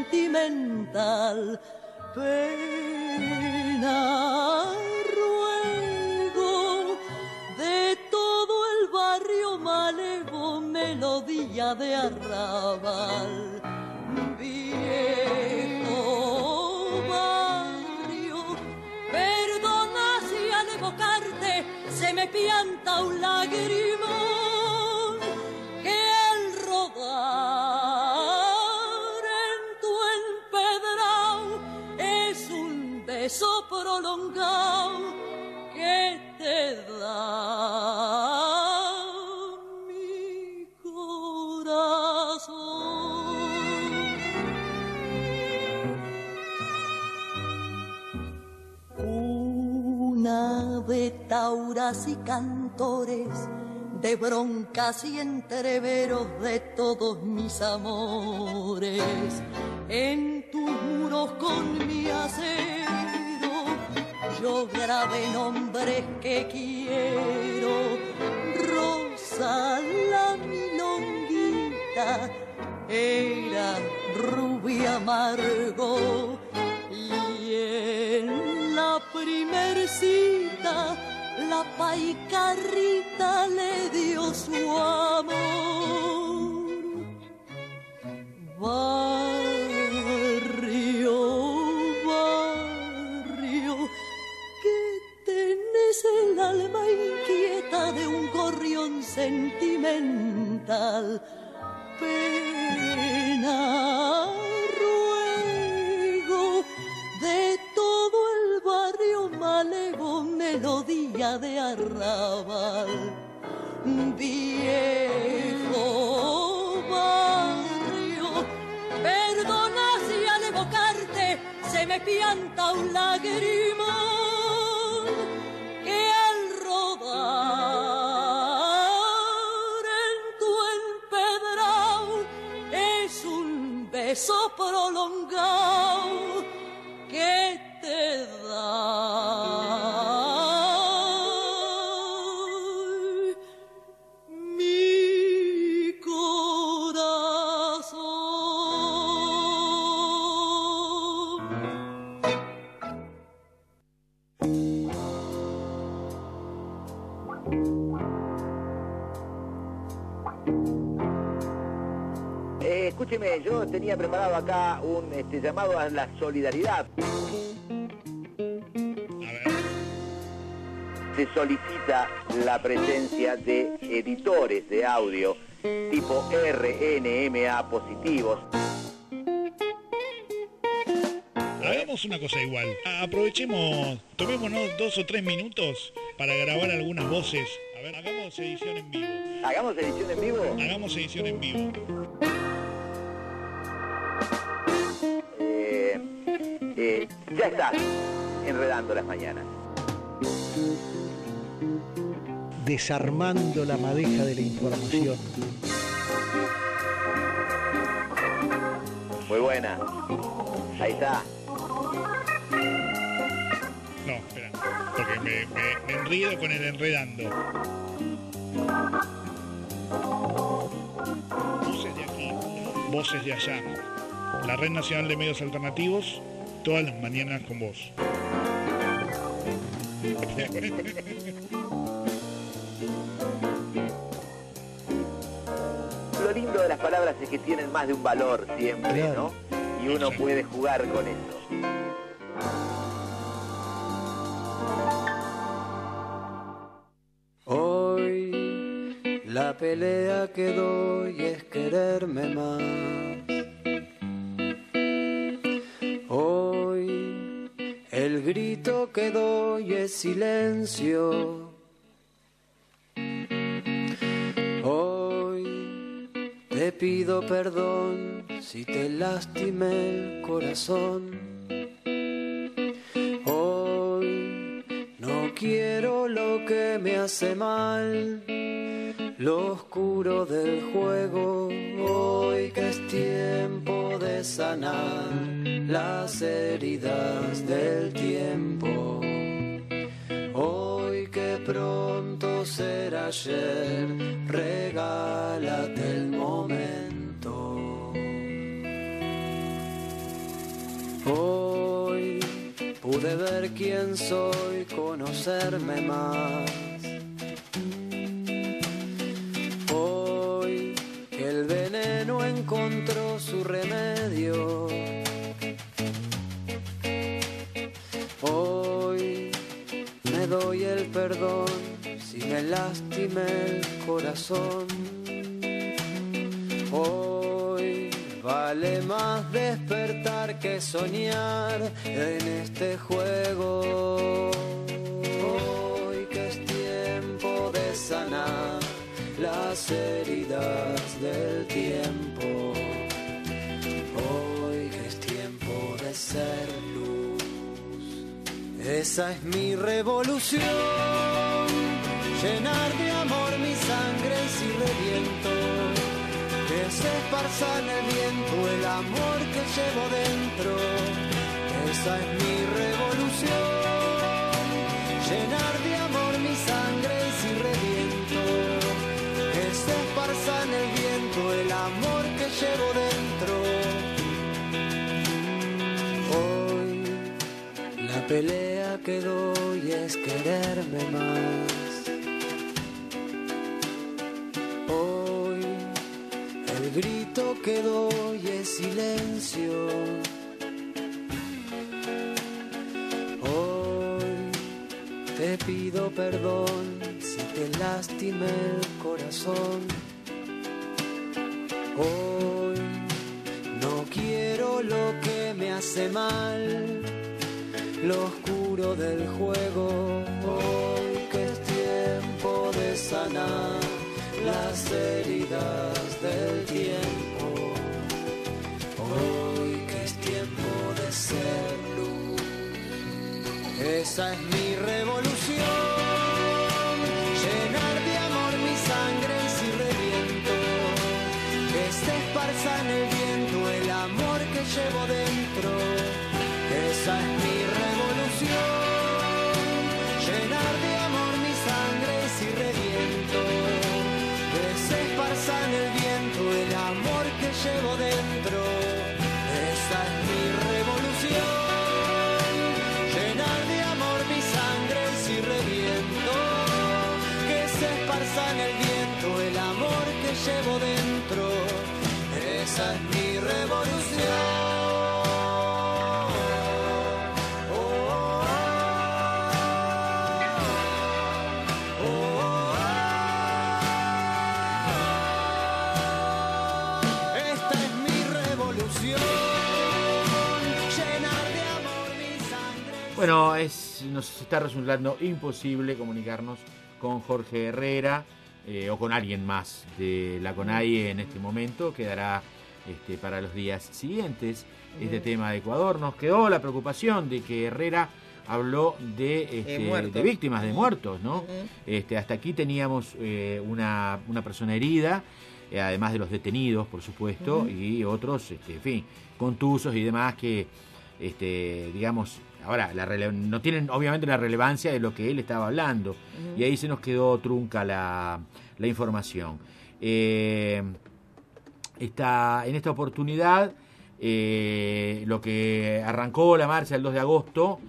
sentimental. Pena ruego de todo el barrio malevo, melodía de arrabal. Viejo barrio, perdona si al evocarte se me pianta un lagrimón, que al rodar en tu empedrado es un beso prolongado que te da mi corazón. Una de tauras y cantores, de broncas y entreveros de todos mis amores, en tus muros con mi acero yo grabé nombres que quiero. Rosa la milonguita era rubia amargo, y en la primer cita la paicarrita le dio su amor. Barrio, barrio, que tenés el alma inquieta de un gorrión sentimental. Pena ruego de todo el barrio malevo, melodía de arrabal. Viejo barrio, perdona si al evocarte se me pianta un lagrimón, que al rodar en tu empedrado es un beso prolongado que te da mi corazón. Escúcheme, yo tenía preparado acá un llamado a la solidaridad. Se solicita la presencia de editores de audio tipo RNMA positivos. Hagamos una cosa igual. Aprovechemos, tomémonos 2 o 3 minutos para grabar algunas voces. A ver, hagamos edición en vivo. ¿Hagamos edición en vivo? Hagamos edición en vivo. Ya está, enredando las mañanas. Desarmando la madeja de la información. Muy buena. Ahí está. No, espera, porque me enredo con el enredando. Voces de aquí, voces de allá. La Red Nacional de Medios Alternativos, todas las mañanas con vos. Lo lindo de las palabras es que tienen más de un valor siempre, claro, ¿no? Y uno puede jugar con eso. Hoy la pelea que doy es quererme más. Hoy el grito que doy es silencio. Hoy te pido perdón si te lastimé el corazón. Hoy no quiero lo que me hace mal, lo oscuro del juego. Hoy que es tiempo de sanar las heridas del tiempo. Hoy que pronto será ayer, regálate el momento. Hoy pude ver quién soy, conocerme más. Hoy que el veneno encontró su remedio. Hoy me doy el perdón si me lastimé el corazón. Hoy vale más despertar que soñar en este juego. Hoy que es tiempo de sanar las heridas del tiempo. Hoy que es tiempo de ser luz. Esa es mi revolución, llenar de amor mi sangre si reviento. Que se esparza en el viento el amor que llevo dentro. Esa es mi revolución, llenar de amor mi sangre si reviento. Que se esparza en el viento el amor que llevo dentro. Hoy la pelea que doy es quererme más. El grito que doy es silencio. Hoy te pido perdón si te lastimé el corazón. Hoy no quiero lo que me hace mal, lo oscuro del juego. Hoy que es tiempo de sanar las heridas del tiempo. Hoy que es tiempo de ser luz. Esa es mi revolución, llenar de amor mi sangre si reviento. Que se esparza en el viento el amor que llevo dentro. Esa es mi revolución, llenar de amor mi sangre si reviento. Se esparza en el viento el amor que llevo dentro. Esa es mi revolución, llenar de amor mi sangre si reviento. Que se esparza en el viento el amor que llevo dentro. Esa es mi revolución. Bueno, nos está resultando imposible comunicarnos con Jorge Herrera o con alguien más de la CONAIE en este momento. Quedará para los días siguientes este tema de Ecuador. Nos quedó la preocupación de que Herrera habló de víctimas, de muertos, ¿no? Hasta aquí teníamos una persona herida, además de los detenidos, por supuesto, y otros, en fin, contusos y demás que, digamos, ahora no tienen obviamente la relevancia de lo que él estaba hablando, y ahí se nos quedó trunca la información. En esta oportunidad, lo que arrancó la marcha el 2 de agosto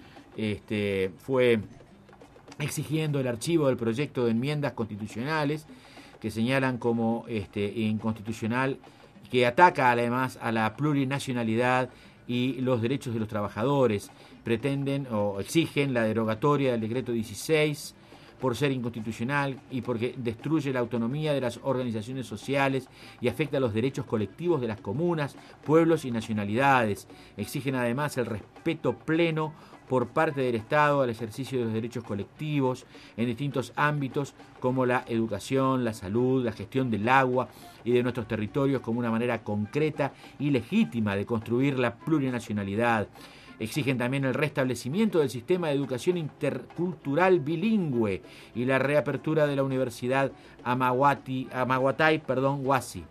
fue exigiendo el archivo del proyecto de enmiendas constitucionales que señalan como inconstitucional, que ataca además a la plurinacionalidad y los derechos de los trabajadores. Pretenden o exigen la derogatoria del decreto 16 por ser inconstitucional y porque destruye la autonomía de las organizaciones sociales y afecta a los derechos colectivos de las comunas, pueblos y nacionalidades. Exigen además el respeto pleno por parte del Estado al ejercicio de los derechos colectivos en distintos ámbitos como la educación, la salud, la gestión del agua y de nuestros territorios como una manera concreta y legítima de construir la plurinacionalidad. Exigen también el restablecimiento del sistema de educación intercultural bilingüe y la reapertura de la Universidad Amaguatay, Huasi.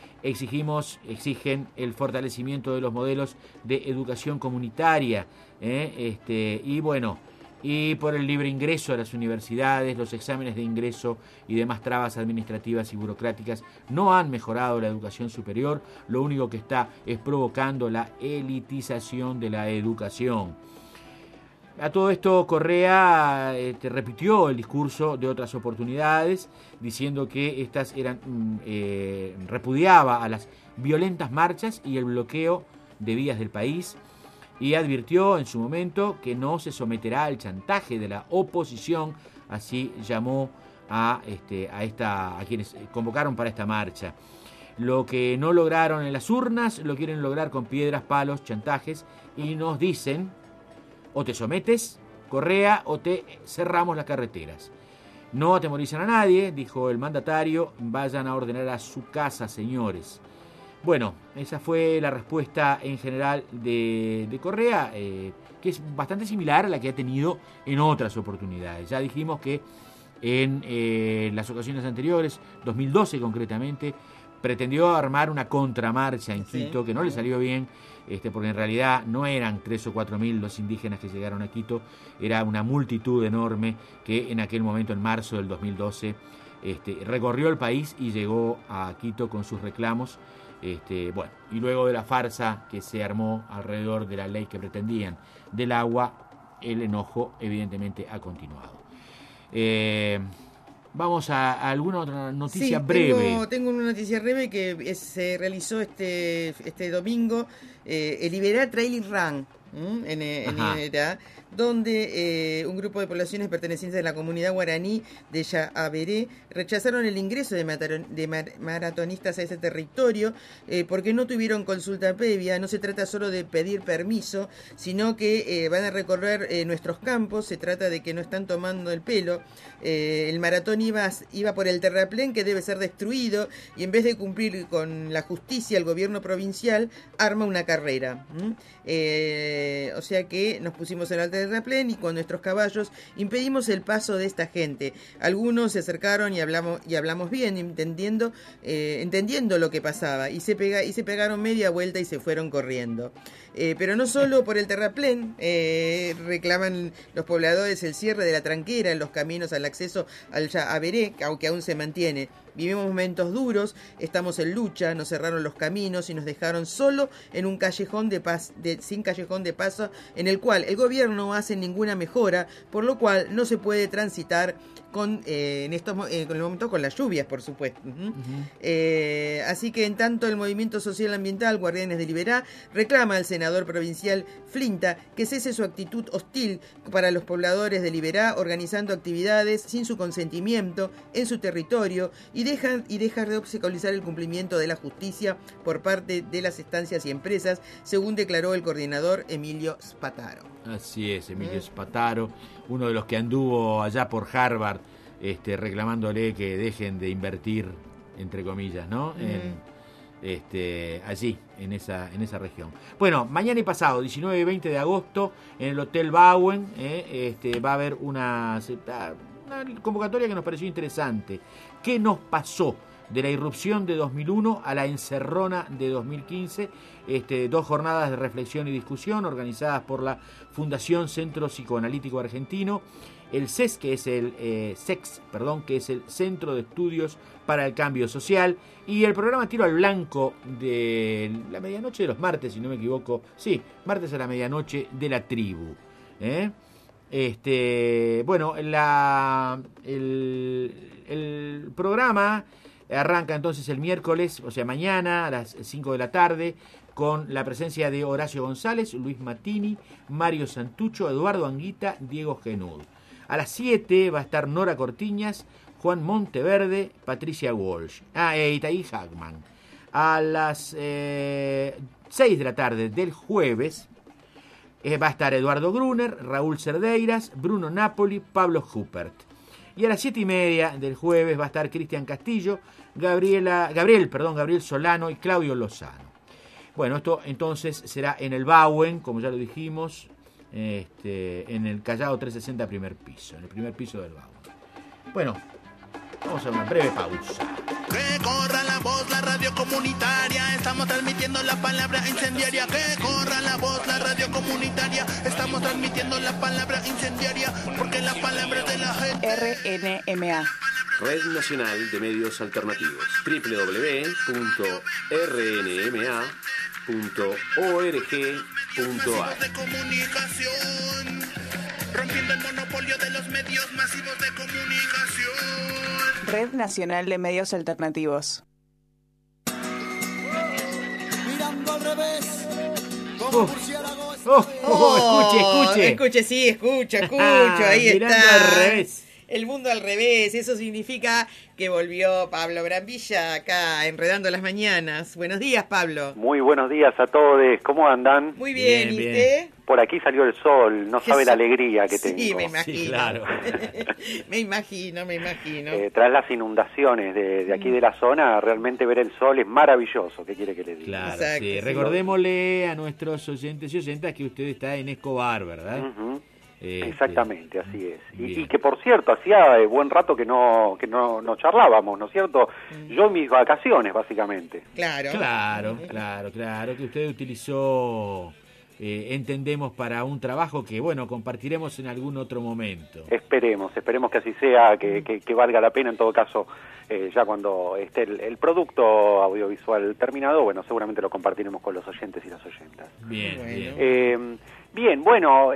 Exigen el fortalecimiento de los modelos de educación comunitaria, y bueno, y por el libre ingreso a las universidades. Los exámenes de ingreso y demás trabas administrativas y burocráticas no han mejorado la educación superior, lo único que está es provocando la elitización de la educación. A todo esto Correa repitió el discurso de otras oportunidades, diciendo que estas eran repudiaba a las violentas marchas y el bloqueo de vías del país, y advirtió en su momento que no se someterá al chantaje de la oposición, así llamó a quienes convocaron para esta marcha. Lo que no lograron en las urnas lo quieren lograr con piedras, palos, chantajes, y nos dicen: o te sometes, Correa, o te cerramos las carreteras. No atemorizan a nadie, dijo el mandatario, vayan a ordenar a su casa, señores. Bueno, esa fue la respuesta en general de Correa, que es bastante similar a la que ha tenido en otras oportunidades. Ya dijimos que en las ocasiones anteriores, 2012 concretamente, pretendió armar una contramarcha en Quito, que no le salió bien, porque en realidad no eran 3 o 4 mil los indígenas que llegaron a Quito, era una multitud enorme que en aquel momento, en marzo del 2012, recorrió el país y llegó a Quito con sus reclamos. Y luego de la farsa que se armó alrededor de la ley que pretendían del agua, el enojo evidentemente ha continuado. Vamos a alguna otra noticia breve. Tengo una noticia breve que se realizó este domingo, el Liberá Trail Run en Liberá, donde un grupo de poblaciones pertenecientes a la comunidad guaraní de Yaaberé rechazaron el ingreso de maratonistas a ese territorio porque no tuvieron consulta previa. No se trata solo de pedir permiso, sino que van a recorrer nuestros campos. Se trata de que no están tomando el pelo. El maratón iba por el terraplén, que debe ser destruido, y en vez de cumplir con la justicia, el gobierno provincial arma una carrera. O sea que nos pusimos en el terraplén y con nuestros caballos impedimos el paso de esta gente. Algunos se acercaron y hablamos bien, entendiendo lo que pasaba, y se pegaron media vuelta y se fueron corriendo. Pero no solo por el terraplén, reclaman los pobladores el cierre de la tranquera en los caminos al acceso al Yaaberé, aunque aún se mantiene. Vivimos momentos duros, estamos en lucha, nos cerraron los caminos y nos dejaron solo en un callejón sin callejón de paso, en el cual el gobierno no hace ninguna mejora, por lo cual no se puede transitar con el momento con las lluvias, por supuesto. Así que en tanto el movimiento social ambiental Guardianes de Liberá reclama al senador provincial Flinta que cese su actitud hostil para los pobladores de Liberá, organizando actividades sin su consentimiento en su territorio, y dejar de obstaculizar el cumplimiento de la justicia por parte de las instancias y empresas, según declaró el coordinador Emilio Spataro. Así es, Emilio Spataro, uno de los que anduvo allá por Harvard reclamándole que dejen de invertir, entre comillas, ¿no? Allí, en esa región. Bueno, mañana y pasado, 19 y 20 de agosto, en el Hotel Bauen, va a haber una convocatoria que nos pareció interesante. ¿Qué nos pasó de la irrupción de 2001 a la encerrona de 2015? 2 jornadas de reflexión y discusión organizadas por la Fundación Centro Psicoanalítico Argentino, el CES, que es el que es el Centro de Estudios para el Cambio Social, y el programa Tiro al Blanco de la medianoche de los martes, si no me equivoco. Sí, martes a la medianoche de la tribu. Bueno, el programa arranca entonces el miércoles, o sea mañana a las 5 de la tarde, con la presencia de Horacio González, Luis Matini, Mario Santucho, Eduardo Anguita, Diego Genud. A las 7 va a estar Nora Cortiñas, Juan Monteverde, Patricia Walsh, Itaí Hagman. A las 6 de la tarde del jueves va a estar Eduardo Gruner, Raúl Cerdeiras, Bruno Napoli, Pablo Huppert. Y a las 7:30 del jueves va a estar Cristian Castillo, Gabriel Solano y Claudio Lozano. Bueno, esto entonces será en el Bauen, como ya lo dijimos, en el Callao 360 primer piso, en el primer piso del Bauen. Bueno, vamos a una breve pausa. Que corra la voz, la radio comunitaria, estamos transmitiendo la palabra incendiaria. Que corra la voz, la radio comunitaria, estamos transmitiendo la palabra incendiaria, porque la palabra es de la gente. RNMA. Red Nacional de Medios Alternativos. www.rnma.org.ar. De comunicación, rompiendo el monopolio de los medios masivos de comunicación. Red Nacional de Medios Alternativos. Mirando al revés. Escuche, sí, escucho, ahí mirando está. al revés. El mundo al revés, eso significa que volvió Pablo Brambilla acá, enredando las mañanas. Buenos días, Pablo. Muy buenos días a todos, ¿cómo andan? Muy bien, ¿y usted? Por aquí salió el sol, no sabe la alegría que tengo. Sí, me imagino. Sí, claro. me imagino. Tras las inundaciones de aquí de la zona, realmente ver el sol es maravilloso, ¿qué quiere que le diga? Claro, Exacto, sí. sí. Recordémosle a nuestros oyentes y oyentas que usted está en Escobar, ¿verdad? Exactamente, así es. Y que por cierto, hacía buen rato que no charlábamos, ¿no es cierto? Yo en mis vacaciones, básicamente. Claro, que usted utilizó, entendemos, para un trabajo que, bueno, compartiremos en algún otro momento. Esperemos que así sea, que valga la pena en todo caso. Ya cuando esté el producto audiovisual terminado, bueno, seguramente lo compartiremos con los oyentes y las oyentas. Bien, bueno,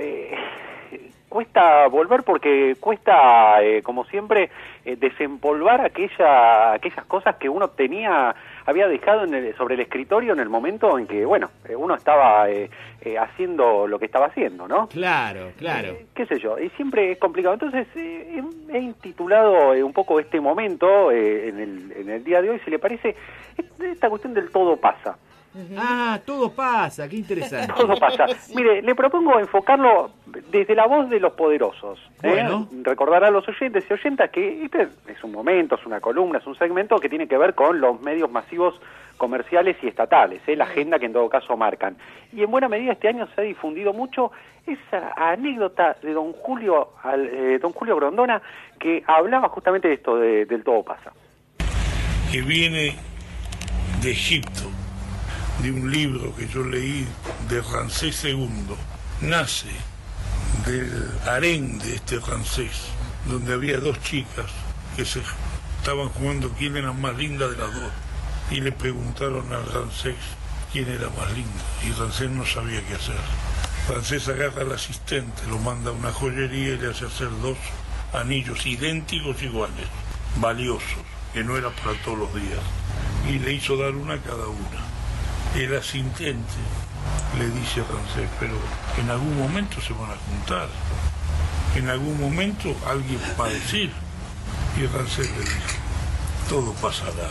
cuesta volver porque cuesta, como siempre, desempolvar aquellas cosas que uno había dejado sobre el escritorio en el momento en que, bueno, uno estaba haciendo lo que estaba haciendo, ¿no? Claro. Qué sé yo, y siempre es complicado. Entonces, he intitulado un poco este momento en el día de hoy, si le parece, esta cuestión del todo pasa. Todo pasa, qué interesante. Todo pasa. Mire, le propongo enfocarlo desde la voz de los poderosos. Bueno. Recordar a los oyentes y oyentas que este es un momento, es una columna, es un segmento que tiene que ver con los medios masivos comerciales y estatales, la agenda que en todo caso marcan. Y en buena medida este año se ha difundido mucho esa anécdota de don Julio Grondona, que hablaba justamente de esto del todo pasa. Que viene de Egipto, de un libro que yo leí de Ramsés II. Nace del harén de este Ramsés, donde había dos chicas que se estaban jugando quién era más linda de las dos, y le preguntaron al Ramsés quién era más linda, y Ramsés no sabía qué hacer. Ramsés agarra al asistente, lo manda a una joyería y le hace hacer dos anillos idénticos iguales, valiosos, que no era para todos los días, y le hizo dar una a cada una. El asistente le dice a Ramsés, pero en algún momento se van a juntar, en algún momento alguien va a decir, y Ramsés le dice, todo pasará.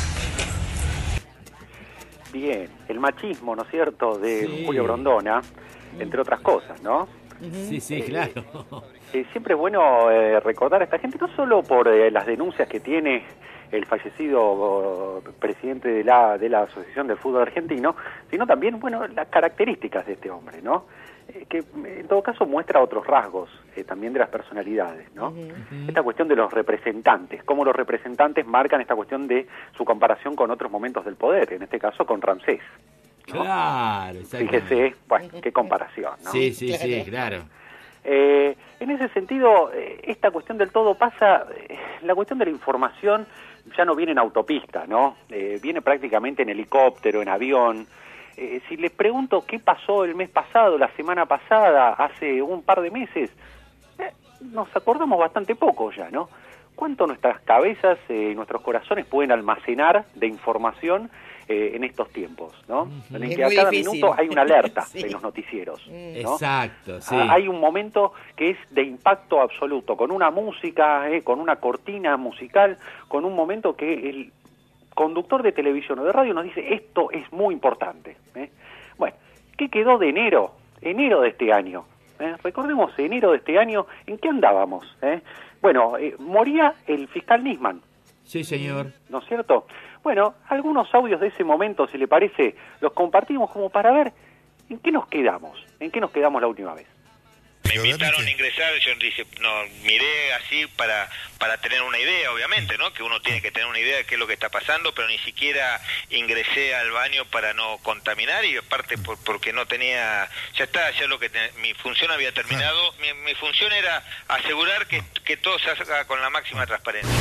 Bien, el machismo, ¿no es cierto?, de Julio Grondona, entre otras cosas, ¿no? Sí, claro. Siempre es bueno recordar a esta gente, no solo por las denuncias que tiene el fallecido presidente de la Asociación del Fútbol Argentino, sino también, bueno, las características de este hombre, ¿no? Que en todo caso muestra otros rasgos también de las personalidades, ¿no? Esta cuestión de los representantes, cómo los representantes marcan esta cuestión de su comparación con otros momentos del poder, en este caso con Ramsés, ¿no? Claro, fíjese, bueno, qué comparación, ¿no? Sí, claro. En ese sentido, esta cuestión del todo pasa, la cuestión de la información ya no viene en autopista, ¿no? Viene prácticamente en helicóptero, en avión. Si les pregunto qué pasó el mes pasado, la semana pasada, hace un par de meses, nos acordamos bastante poco ya, ¿no? ¿Cuánto nuestras cabezas, nuestros corazones pueden almacenar de información en estos tiempos, ¿no? En el que a cada minuto hay una alerta en los noticieros, ¿no? Exacto, sí. Hay un momento que es de impacto absoluto, con una música, con una cortina musical, con un momento que el conductor de televisión o de radio nos dice, esto es muy importante. Bueno, ¿qué quedó de enero de este año? Recordemos, enero de este año, ¿en qué andábamos? Bueno, moría el fiscal Nisman. Sí, señor. ¿No es cierto? Bueno, algunos audios de ese momento, si le parece, los compartimos como para ver en qué nos quedamos la última vez. Me invitaron a ingresar, yo dije, no, miré así para tener una idea, obviamente, ¿no? Que uno tiene que tener una idea de qué es lo que está pasando, pero ni siquiera ingresé al baño para no contaminar, y aparte porque no tenía, ya está, ya mi función había terminado. Mi función era asegurar que todo se haga con la máxima transparencia.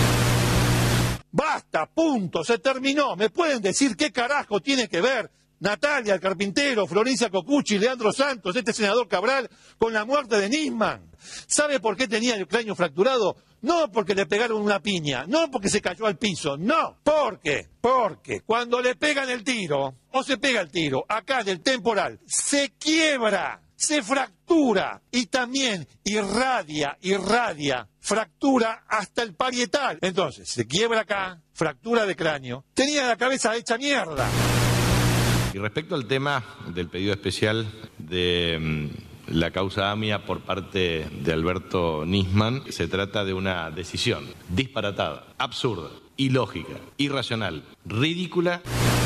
Basta, punto, se terminó. ¿Me pueden decir qué carajo tiene que ver Natalia, el carpintero, Florencia Cocucci, Leandro Santos, este senador Cabral, con la muerte de Nisman? ¿Sabe por qué tenía el cráneo fracturado? No porque le pegaron una piña, no porque se cayó al piso, no. Porque cuando le pegan el tiro, o se pega el tiro, acá del temporal, se quiebra, se fractura y también irradia, fractura hasta el parietal. Entonces, se quiebra acá, fractura de cráneo, tenía la cabeza hecha mierda. Y respecto al tema del pedido especial de la causa AMIA por parte de Alberto Nisman, se trata de una decisión disparatada, absurda, ilógica, irracional, ridícula.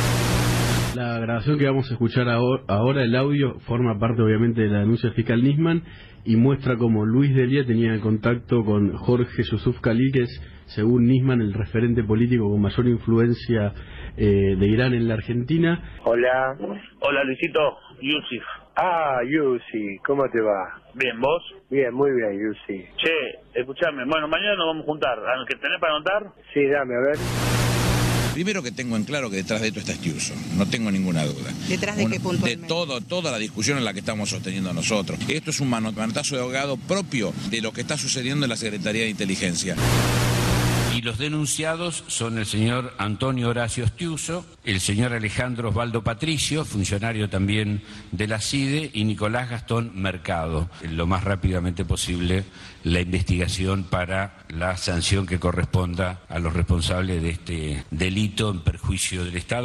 La grabación que vamos a escuchar ahora, el audio, forma parte obviamente de la denuncia del fiscal Nisman y muestra cómo Luis Delia tenía contacto con Jorge Yusuf Khalil, que es, según Nisman, el referente político con mayor influencia de Irán en la Argentina. Hola. Hola, Luisito. Yusif. Yusi, ¿cómo te va? Bien, ¿vos? Bien, muy bien, Yusi. Che, escuchame, bueno, mañana nos vamos a juntar. ¿Qué tenés para anotar? Sí, dame, a ver. Primero que tengo en claro que detrás de esto está Estiuso, no tengo ninguna duda. ¿Detrás de qué puntualmente? De toda la discusión en la que estamos sosteniendo nosotros. Esto es un manotazo de ahogado propio de lo que está sucediendo en la Secretaría de Inteligencia. Y los denunciados son el señor Antonio Horacio Estiuso, el señor Alejandro Osvaldo Patricio, funcionario también de la CIDE, y Nicolás Gastón Mercado. Lo más rápidamente posible la investigación para la sanción que corresponda a los responsables de este delito en perjuicio del Estado.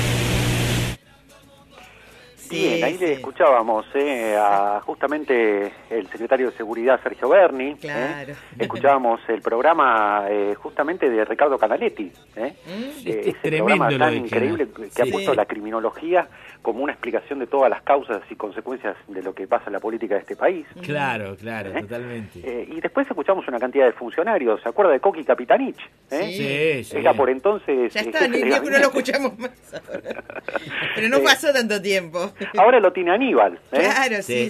Bien, ahí le escuchábamos a justamente el secretario de Seguridad, Sergio Berni. Claro. Escuchábamos el programa justamente de Ricardo Canaletti. Ese programa tan increíble que ha puesto la criminología como una explicación de todas las causas y consecuencias de lo que pasa en la política de este país. Claro, totalmente. Y después escuchamos una cantidad de funcionarios. ¿Se acuerda de Coqui Capitanich? Sí. Era por entonces... Ya está, no lo escuchamos más ahora. Pero no pasó tanto tiempo. Ahora lo tiene Aníbal. Claro, sí.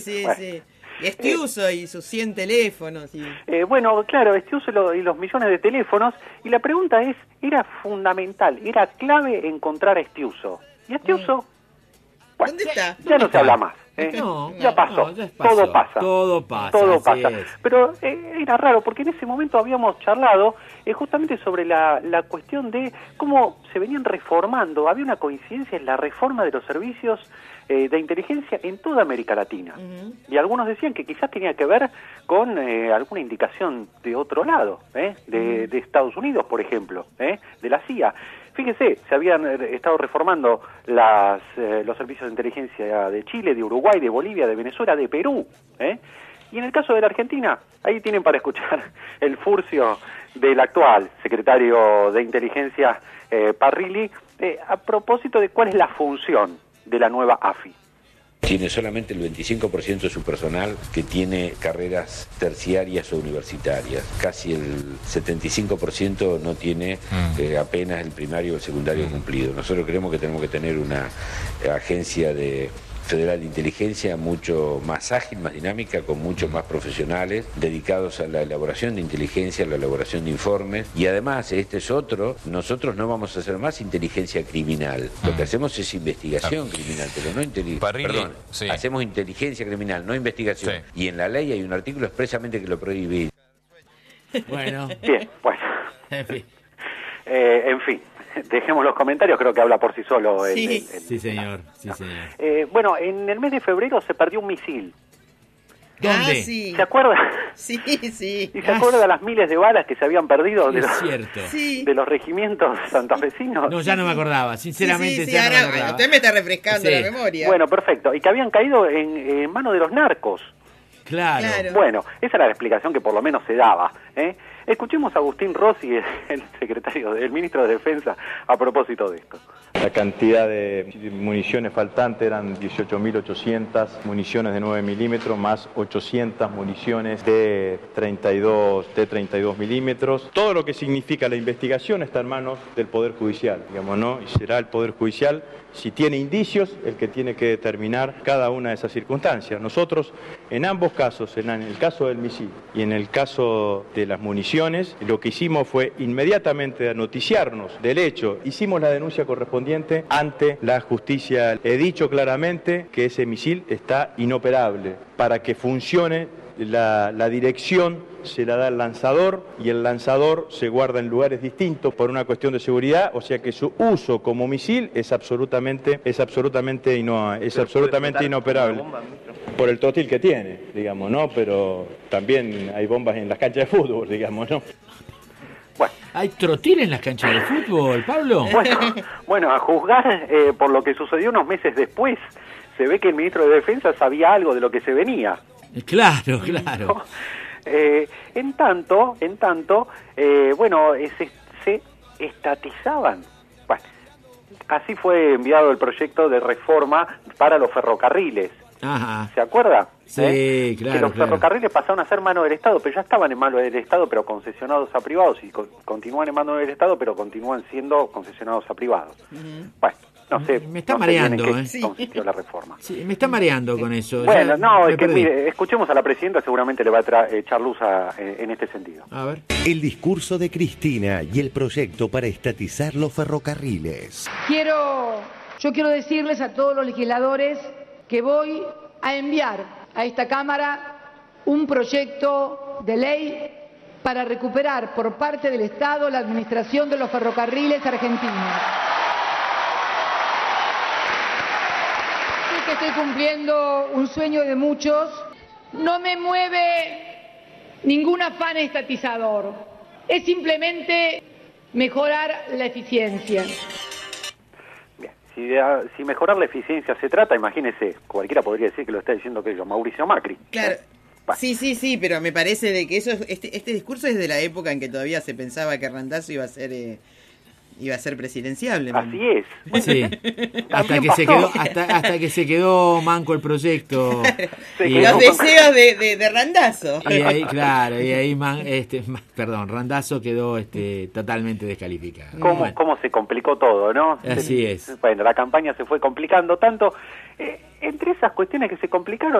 Y Estiuso y sus 100 teléfonos. Bueno, claro, Estiuso y los millones de teléfonos. Y la pregunta es, era fundamental, era clave encontrar a Estiuso. ¿Y a Estiuso? Bueno, ¿dónde está? Ya no se habla más. Ya pasó. Todo pasa. Pero era raro porque en ese momento habíamos charlado justamente sobre la cuestión de cómo se venían reformando. Había una coincidencia en la reforma de los servicios de inteligencia en toda América Latina. Y algunos decían que quizás tenía que ver con alguna indicación de otro lado, de Estados Unidos, por ejemplo, de la CIA. Fíjese, se habían estado reformando los servicios de inteligencia de Chile, de Uruguay, de Bolivia, de Venezuela, de Perú. Y en el caso de la Argentina, ahí tienen para escuchar el furcio del actual secretario de Inteligencia, Parrilli, a propósito de cuál es la función de la nueva AFI. Tiene solamente el 25% de su personal que tiene carreras terciarias o universitarias. Casi el 75% no tiene apenas el primario o el secundario cumplido. Nosotros creemos que tenemos que tener una agencia federal de inteligencia mucho más ágil, más dinámica, con muchos más profesionales dedicados a la elaboración de inteligencia, a la elaboración de informes. Y además, nosotros no vamos a hacer más inteligencia criminal. Lo que hacemos es investigación criminal, pero no hacemos inteligencia criminal, no investigación. Sí. Y en la ley hay un artículo expresamente que lo prohíbe. Bueno. Bien, bueno. En fin. Dejemos los comentarios, creo que habla por sí solo. Sí, señor. Bueno, en el mes de febrero se perdió un misil. ¿Dónde? Sí. ¿Se acuerda? Sí. ¿Y se acuerda de las miles de balas que se habían perdido de los regimientos santafesinos? No, ya no me acordaba, sinceramente. Sí, ahora, no me acordaba. Usted me está refrescando la memoria. Bueno, perfecto. Y que habían caído en manos de los narcos. Claro. Bueno, esa era la explicación que por lo menos se daba. Escuchemos a Agustín Rossi, el ministro de Defensa, a propósito de esto. La cantidad de municiones faltantes eran 18.800 municiones de 9 milímetros más 800 municiones de 32 milímetros. Todo lo que significa la investigación está en manos del Poder Judicial, digamos, ¿no? Y será el Poder Judicial, si tiene indicios, el que tiene que determinar cada una de esas circunstancias. Nosotros, en ambos casos, en el caso del misil y en el caso de las municiones, lo que hicimos fue inmediatamente noticiarnos del hecho. Hicimos la denuncia correspondiente ante la justicia. He dicho claramente que ese misil está inoperable. Para que funcione, la dirección se la da el lanzador y el lanzador se guarda en lugares distintos por una cuestión de seguridad, o sea que su uso como misil es absolutamente inoperable. Por el trotil que tiene, digamos, ¿no? Pero también hay bombas en las canchas de fútbol, digamos, ¿no? ¿Hay trotil en las canchas de fútbol, Pablo? Bueno, a juzgar por lo que sucedió unos meses después, se ve que el ministro de Defensa sabía algo de lo que se venía. Claro. ¿No? En tanto, se estatizaban. Bueno, así fue enviado el proyecto de reforma para los ferrocarriles. Ajá. ¿Se acuerda? Sí, claro. Que los ferrocarriles pasaron a ser mano del Estado, pero ya estaban en mano del Estado, pero concesionados a privados, y continúan en mano del Estado, pero continúan siendo concesionados a privados. Bueno, no sé. Me está mareando, consistió la reforma. Sí, me está mareando con eso. Bueno, es que mire, escuchemos a la presidenta, seguramente le va a echar luz en este sentido. A ver. El discurso de Cristina y el proyecto para estatizar los ferrocarriles. Yo quiero decirles a todos los legisladores que voy a enviar a esta Cámara un proyecto de ley para recuperar por parte del Estado la administración de los ferrocarriles argentinos. Sé que estoy cumpliendo un sueño de muchos. No me mueve ningún afán estatizador. Es simplemente mejorar la eficiencia. Si mejorar la eficiencia se trata, imagínese, cualquiera podría decir que lo está diciendo Mauricio Macri. Claro. Sí, pero me parece de que este discurso es de la época en que todavía se pensaba que Randazzo iba a ser presidenciable. Así es. Sí. hasta que se quedó manco el proyecto. Los deseos de Randazzo. Y ahí, Randazzo quedó totalmente descalificado. ¿Cómo se complicó todo, no? Así es. Bueno, la campaña se fue complicando tanto. Entre esas cuestiones que se complicaron,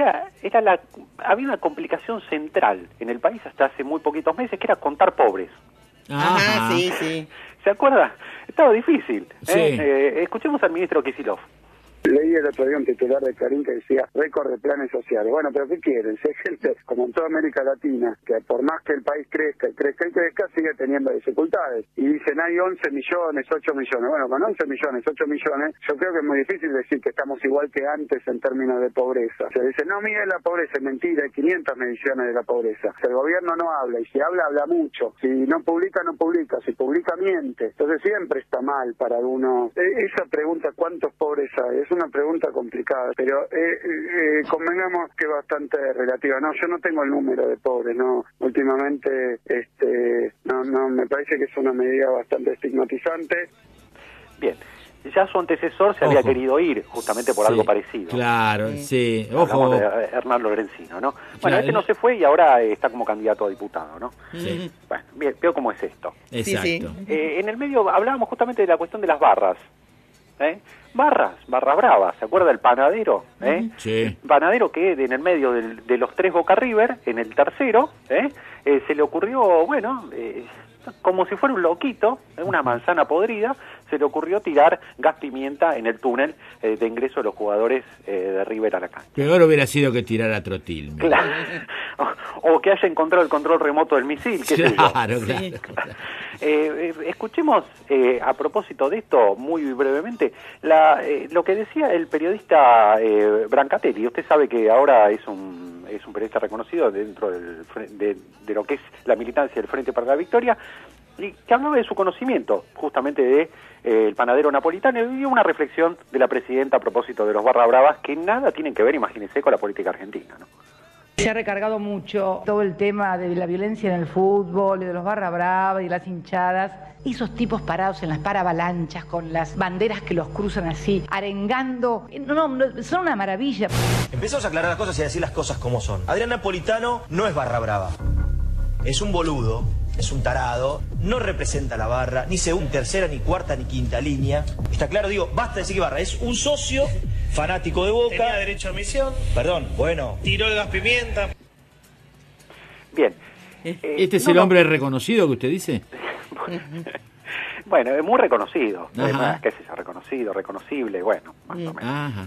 había una complicación central en el país hasta hace muy poquitos meses, que era contar pobres. Ajá, sí. ¿Se acuerda? Estaba difícil. Sí. Escuchemos al ministro Kicillof. Leí el otro día un titular de Clarín que decía récord de planes sociales. Bueno, pero ¿qué quieren? Si hay gente, como en toda América Latina, que por más que el país crezca, sigue teniendo dificultades. Y dicen, hay 11 millones, 8 millones. Bueno, con 11 millones, 8 millones, yo creo que es muy difícil decir que estamos igual que antes en términos de pobreza. Se dice, no, mire la pobreza, es mentira, hay 500 mediciones de la pobreza. Si el gobierno no habla, y si habla, habla mucho. Si no publica, no publica. Si publica, miente. Entonces siempre está mal para uno. Esa pregunta, ¿cuántos pobres hay? Es una pregunta complicada, pero convengamos que es bastante relativa. No, yo no tengo el número de pobres, no. Últimamente, no, me parece que es una medida bastante estigmatizante. Bien. Ya su antecesor se había querido ir, justamente por algo parecido. Claro, sí. Hablamos de Hernán Lorenzino, ¿no? Bueno, no se fue y ahora está como candidato a diputado, ¿no? Sí. Bueno, bien, veo cómo es esto. Exacto. Sí. En el medio hablábamos justamente de la cuestión de las barras. Barra brava, ¿se acuerda del panadero? Sí. Panadero que en el medio de los 3 Boca River, en el tercero, se le ocurrió, como si fuera un loquito, una manzana podrida, se le ocurrió tirar gas pimienta en el túnel de ingreso de los jugadores de River a la cancha. Peor hubiera sido que tirara trotil. Claro. O que haya encontrado el control remoto del misil, qué sé yo. Claro. Escuchemos, a propósito de esto, muy brevemente, lo que decía el periodista Brancatelli. Usted sabe que ahora es un periodista reconocido dentro de lo que es la militancia del Frente para la Victoria, y que hablaba de su conocimiento justamente de el panadero napolitano, y dio una reflexión de la presidenta a propósito de los barra bravas que nada tienen que ver, imagínense, con la política argentina, ¿no? Se ha recargado mucho todo el tema de la violencia en el fútbol, de los barra brava y las hinchadas. Esos tipos parados en las paravalanchas con las banderas que los cruzan así, arengando. No, son una maravilla. Empezamos a aclarar las cosas y a decir las cosas como son. Adrián Napolitano no es barra brava. Es un boludo, es un tarado, no representa la barra, ni segunda, tercera, ni cuarta, ni quinta línea. ¿Está claro? Digo, basta de decir que barra. Es un socio fanático de Boca. Tenía derecho a admisión. Perdón, bueno. Tiró el gas pimienta. Bien. ¿Este es el hombre reconocido que usted dice? Bueno, es muy reconocido. ¿Qué es eso? Reconocido, reconocible, bueno, más o menos. Ajá.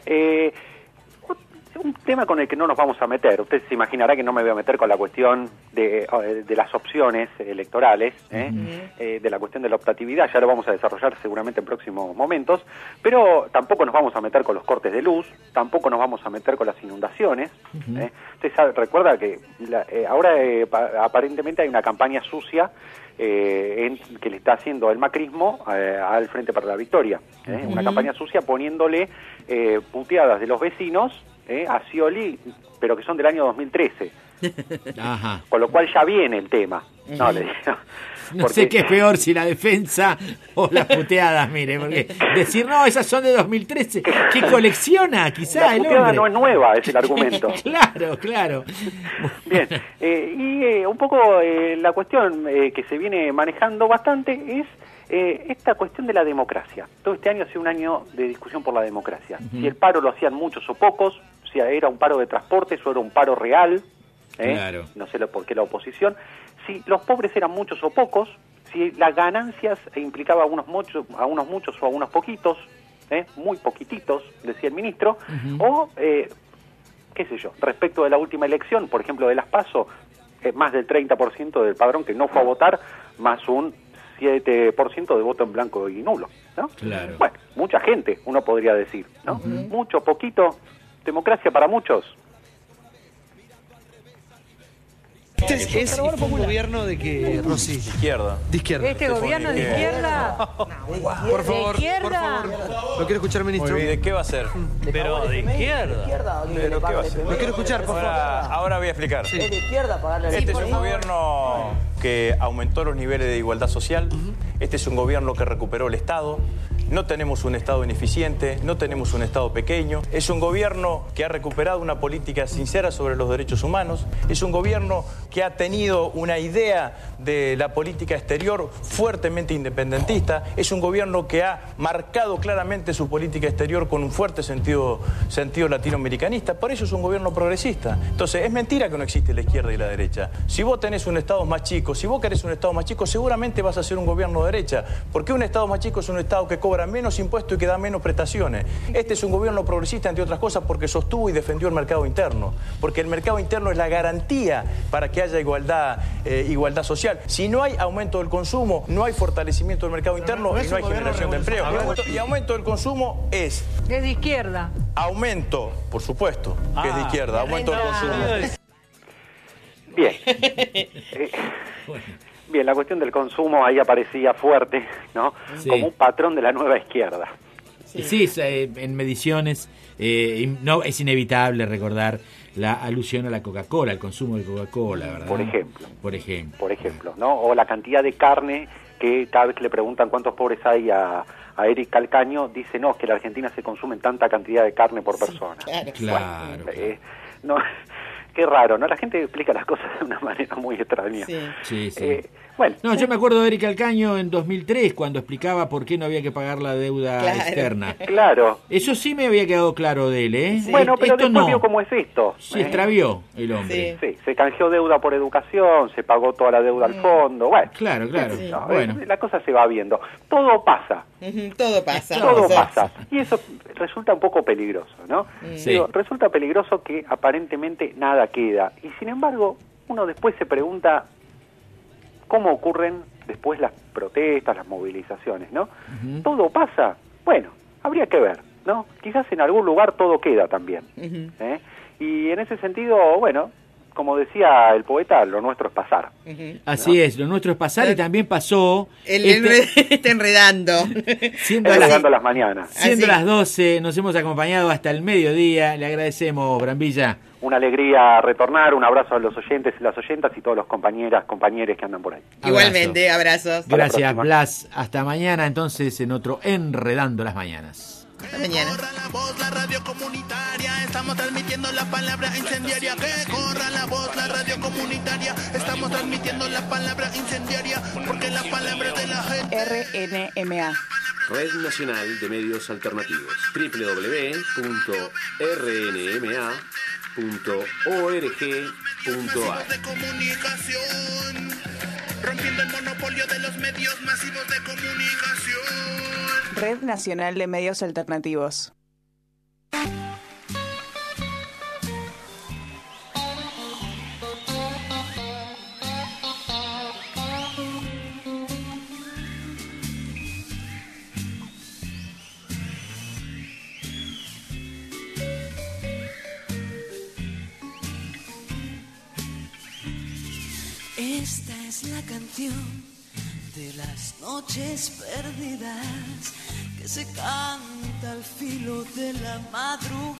Un tema con el que no nos vamos a meter. Usted se imaginará que no me voy a meter con la cuestión de las opciones electorales, de la cuestión de la optatividad. Ya lo vamos a desarrollar seguramente en próximos momentos. Pero tampoco nos vamos a meter con los cortes de luz, tampoco nos vamos a meter con las inundaciones. Usted recuerda que ahora aparentemente hay una campaña sucia que le está haciendo el macrismo al Frente para la Victoria. Una campaña sucia poniéndole puteadas de los vecinos a Scioli, pero que son del año 2013. Ajá. Con lo cual ya viene el tema. No, le digo. No sé qué es peor, si la defensa o las puteadas, mire, porque decir, no, esas son de 2013, ¿qué colecciona quizá el hombre? La puteada no es nueva, es el argumento. Claro. Bien, y un poco la cuestión que se viene manejando bastante es esta cuestión de la democracia. Todo este año ha sido un año de discusión por la democracia. Si el paro lo hacían muchos o pocos, si era un paro de transportes o era un paro real, Claro. No sé por qué la oposición, si los pobres eran muchos o pocos, si las ganancias implicaba a unos muchos o a unos poquitos, muy poquititos, decía el ministro, o qué sé yo, respecto de la última elección, por ejemplo de las PASO, más del 30% del padrón que no fue a votar, más un 7% de voto en blanco y nulo, ¿no? Claro. Bueno, mucha gente, uno podría decir, ¿no? Mucho, poquito, democracia para muchos. Este es un gobierno de que, Rosy. De izquierda. ¿Este gobierno de izquierda? Por favor, ¿De izquierda? Lo quiero escuchar, ministro. ¿Y de qué va a ser? Pero de izquierda. ¿Pero qué va a ser? Lo quiero escuchar, por favor. Ahora voy a explicar. Sí. ¿Es de izquierda pagarle a la Este es un gobierno que aumentó los niveles de igualdad social. Este es un gobierno que recuperó el Estado. No tenemos un Estado ineficiente, no tenemos un Estado pequeño. Es un gobierno que ha recuperado una política sincera sobre los derechos humanos. Es un gobierno que ha tenido una idea de la política exterior fuertemente independentista. Es un gobierno que ha marcado claramente su política exterior con un fuerte sentido latinoamericanista. Por eso es un gobierno progresista. Entonces, es mentira que no existe la izquierda y la derecha. Si vos tenés un Estado más chico, si vos querés un Estado más chico, seguramente vas a ser un gobierno de derecha. Porque un Estado más chico es un Estado que cobra menos impuestos y que da menos prestaciones. Este es un gobierno progresista, entre otras cosas, porque sostuvo y defendió el mercado interno. Porque el mercado interno es la garantía para que haya igualdad social. Si no hay aumento del consumo, no hay fortalecimiento del mercado interno y no hay generación de empleo. Y aumento del consumo es... Es de izquierda. Aumento, por supuesto, que es de izquierda. Aumento del consumo. Bien. Bien, la cuestión del consumo ahí aparecía fuerte, ¿no? Sí. Como un patrón de la nueva izquierda. Sí, en mediciones no es inevitable recordar la alusión a la Coca-Cola, al consumo de Coca-Cola, ¿verdad? Por ejemplo. Por ejemplo, ¿no? O la cantidad de carne que cada vez que le preguntan cuántos pobres hay a Eric Calcaño, dice, no, es que en la Argentina se consume tanta cantidad de carne por persona. Claro. Bueno, no, qué raro, ¿no? La gente explica las cosas de una manera muy extraña. Sí. Bueno. No, yo me acuerdo de Eric Calcaño en 2003 cuando explicaba por qué no había que pagar la deuda externa. Claro. Eso sí me había quedado claro de él, ¿eh? Sí. Bueno, pero esto después no. vio cómo es esto. Se extravió el hombre. Sí, se canjeó deuda por educación, se pagó toda la deuda al fondo, bueno. Claro. No, Bueno. La cosa se va viendo. Todo pasa. Todo pasa. Todo pasa. Y eso resulta un poco peligroso, ¿no? Sí. Digo, resulta peligroso que aparentemente nada queda. Y sin embargo, uno después se pregunta cómo ocurren después las protestas, las movilizaciones, ¿no? ¿Todo pasa? Bueno, habría que ver, ¿no? Quizás en algún lugar todo queda también. Y en ese sentido, bueno, como decía el poeta, lo nuestro es pasar. Así es, lo nuestro es pasar y también pasó... Está enredando. Enredando las mañanas. Siendo las 12, nos hemos acompañado hasta el mediodía. Le agradecemos, Brambilla. Una alegría retornar, un abrazo a los oyentes y las oyentas y todos los compañeros que andan por ahí. Igualmente, abrazos. Gracias, Blas. Hasta mañana, entonces, en otro Enredando las Mañanas. Hasta mañana. La voz, la radio comunitaria, estamos transmitiendo la palabra incendiaria. Que corra la voz, la radio comunitaria, estamos transmitiendo la palabra incendiaria, porque la palabra es de la gente. RNMA. Red Nacional de Medios Alternativos. www.rnma.org.ar. De comunicación, rompiendo el monopolio de los medios masivos de comunicación. Red Nacional de Medios Alternativos. Esta es la canción de las noches perdidas que se canta al filo de la madrugada.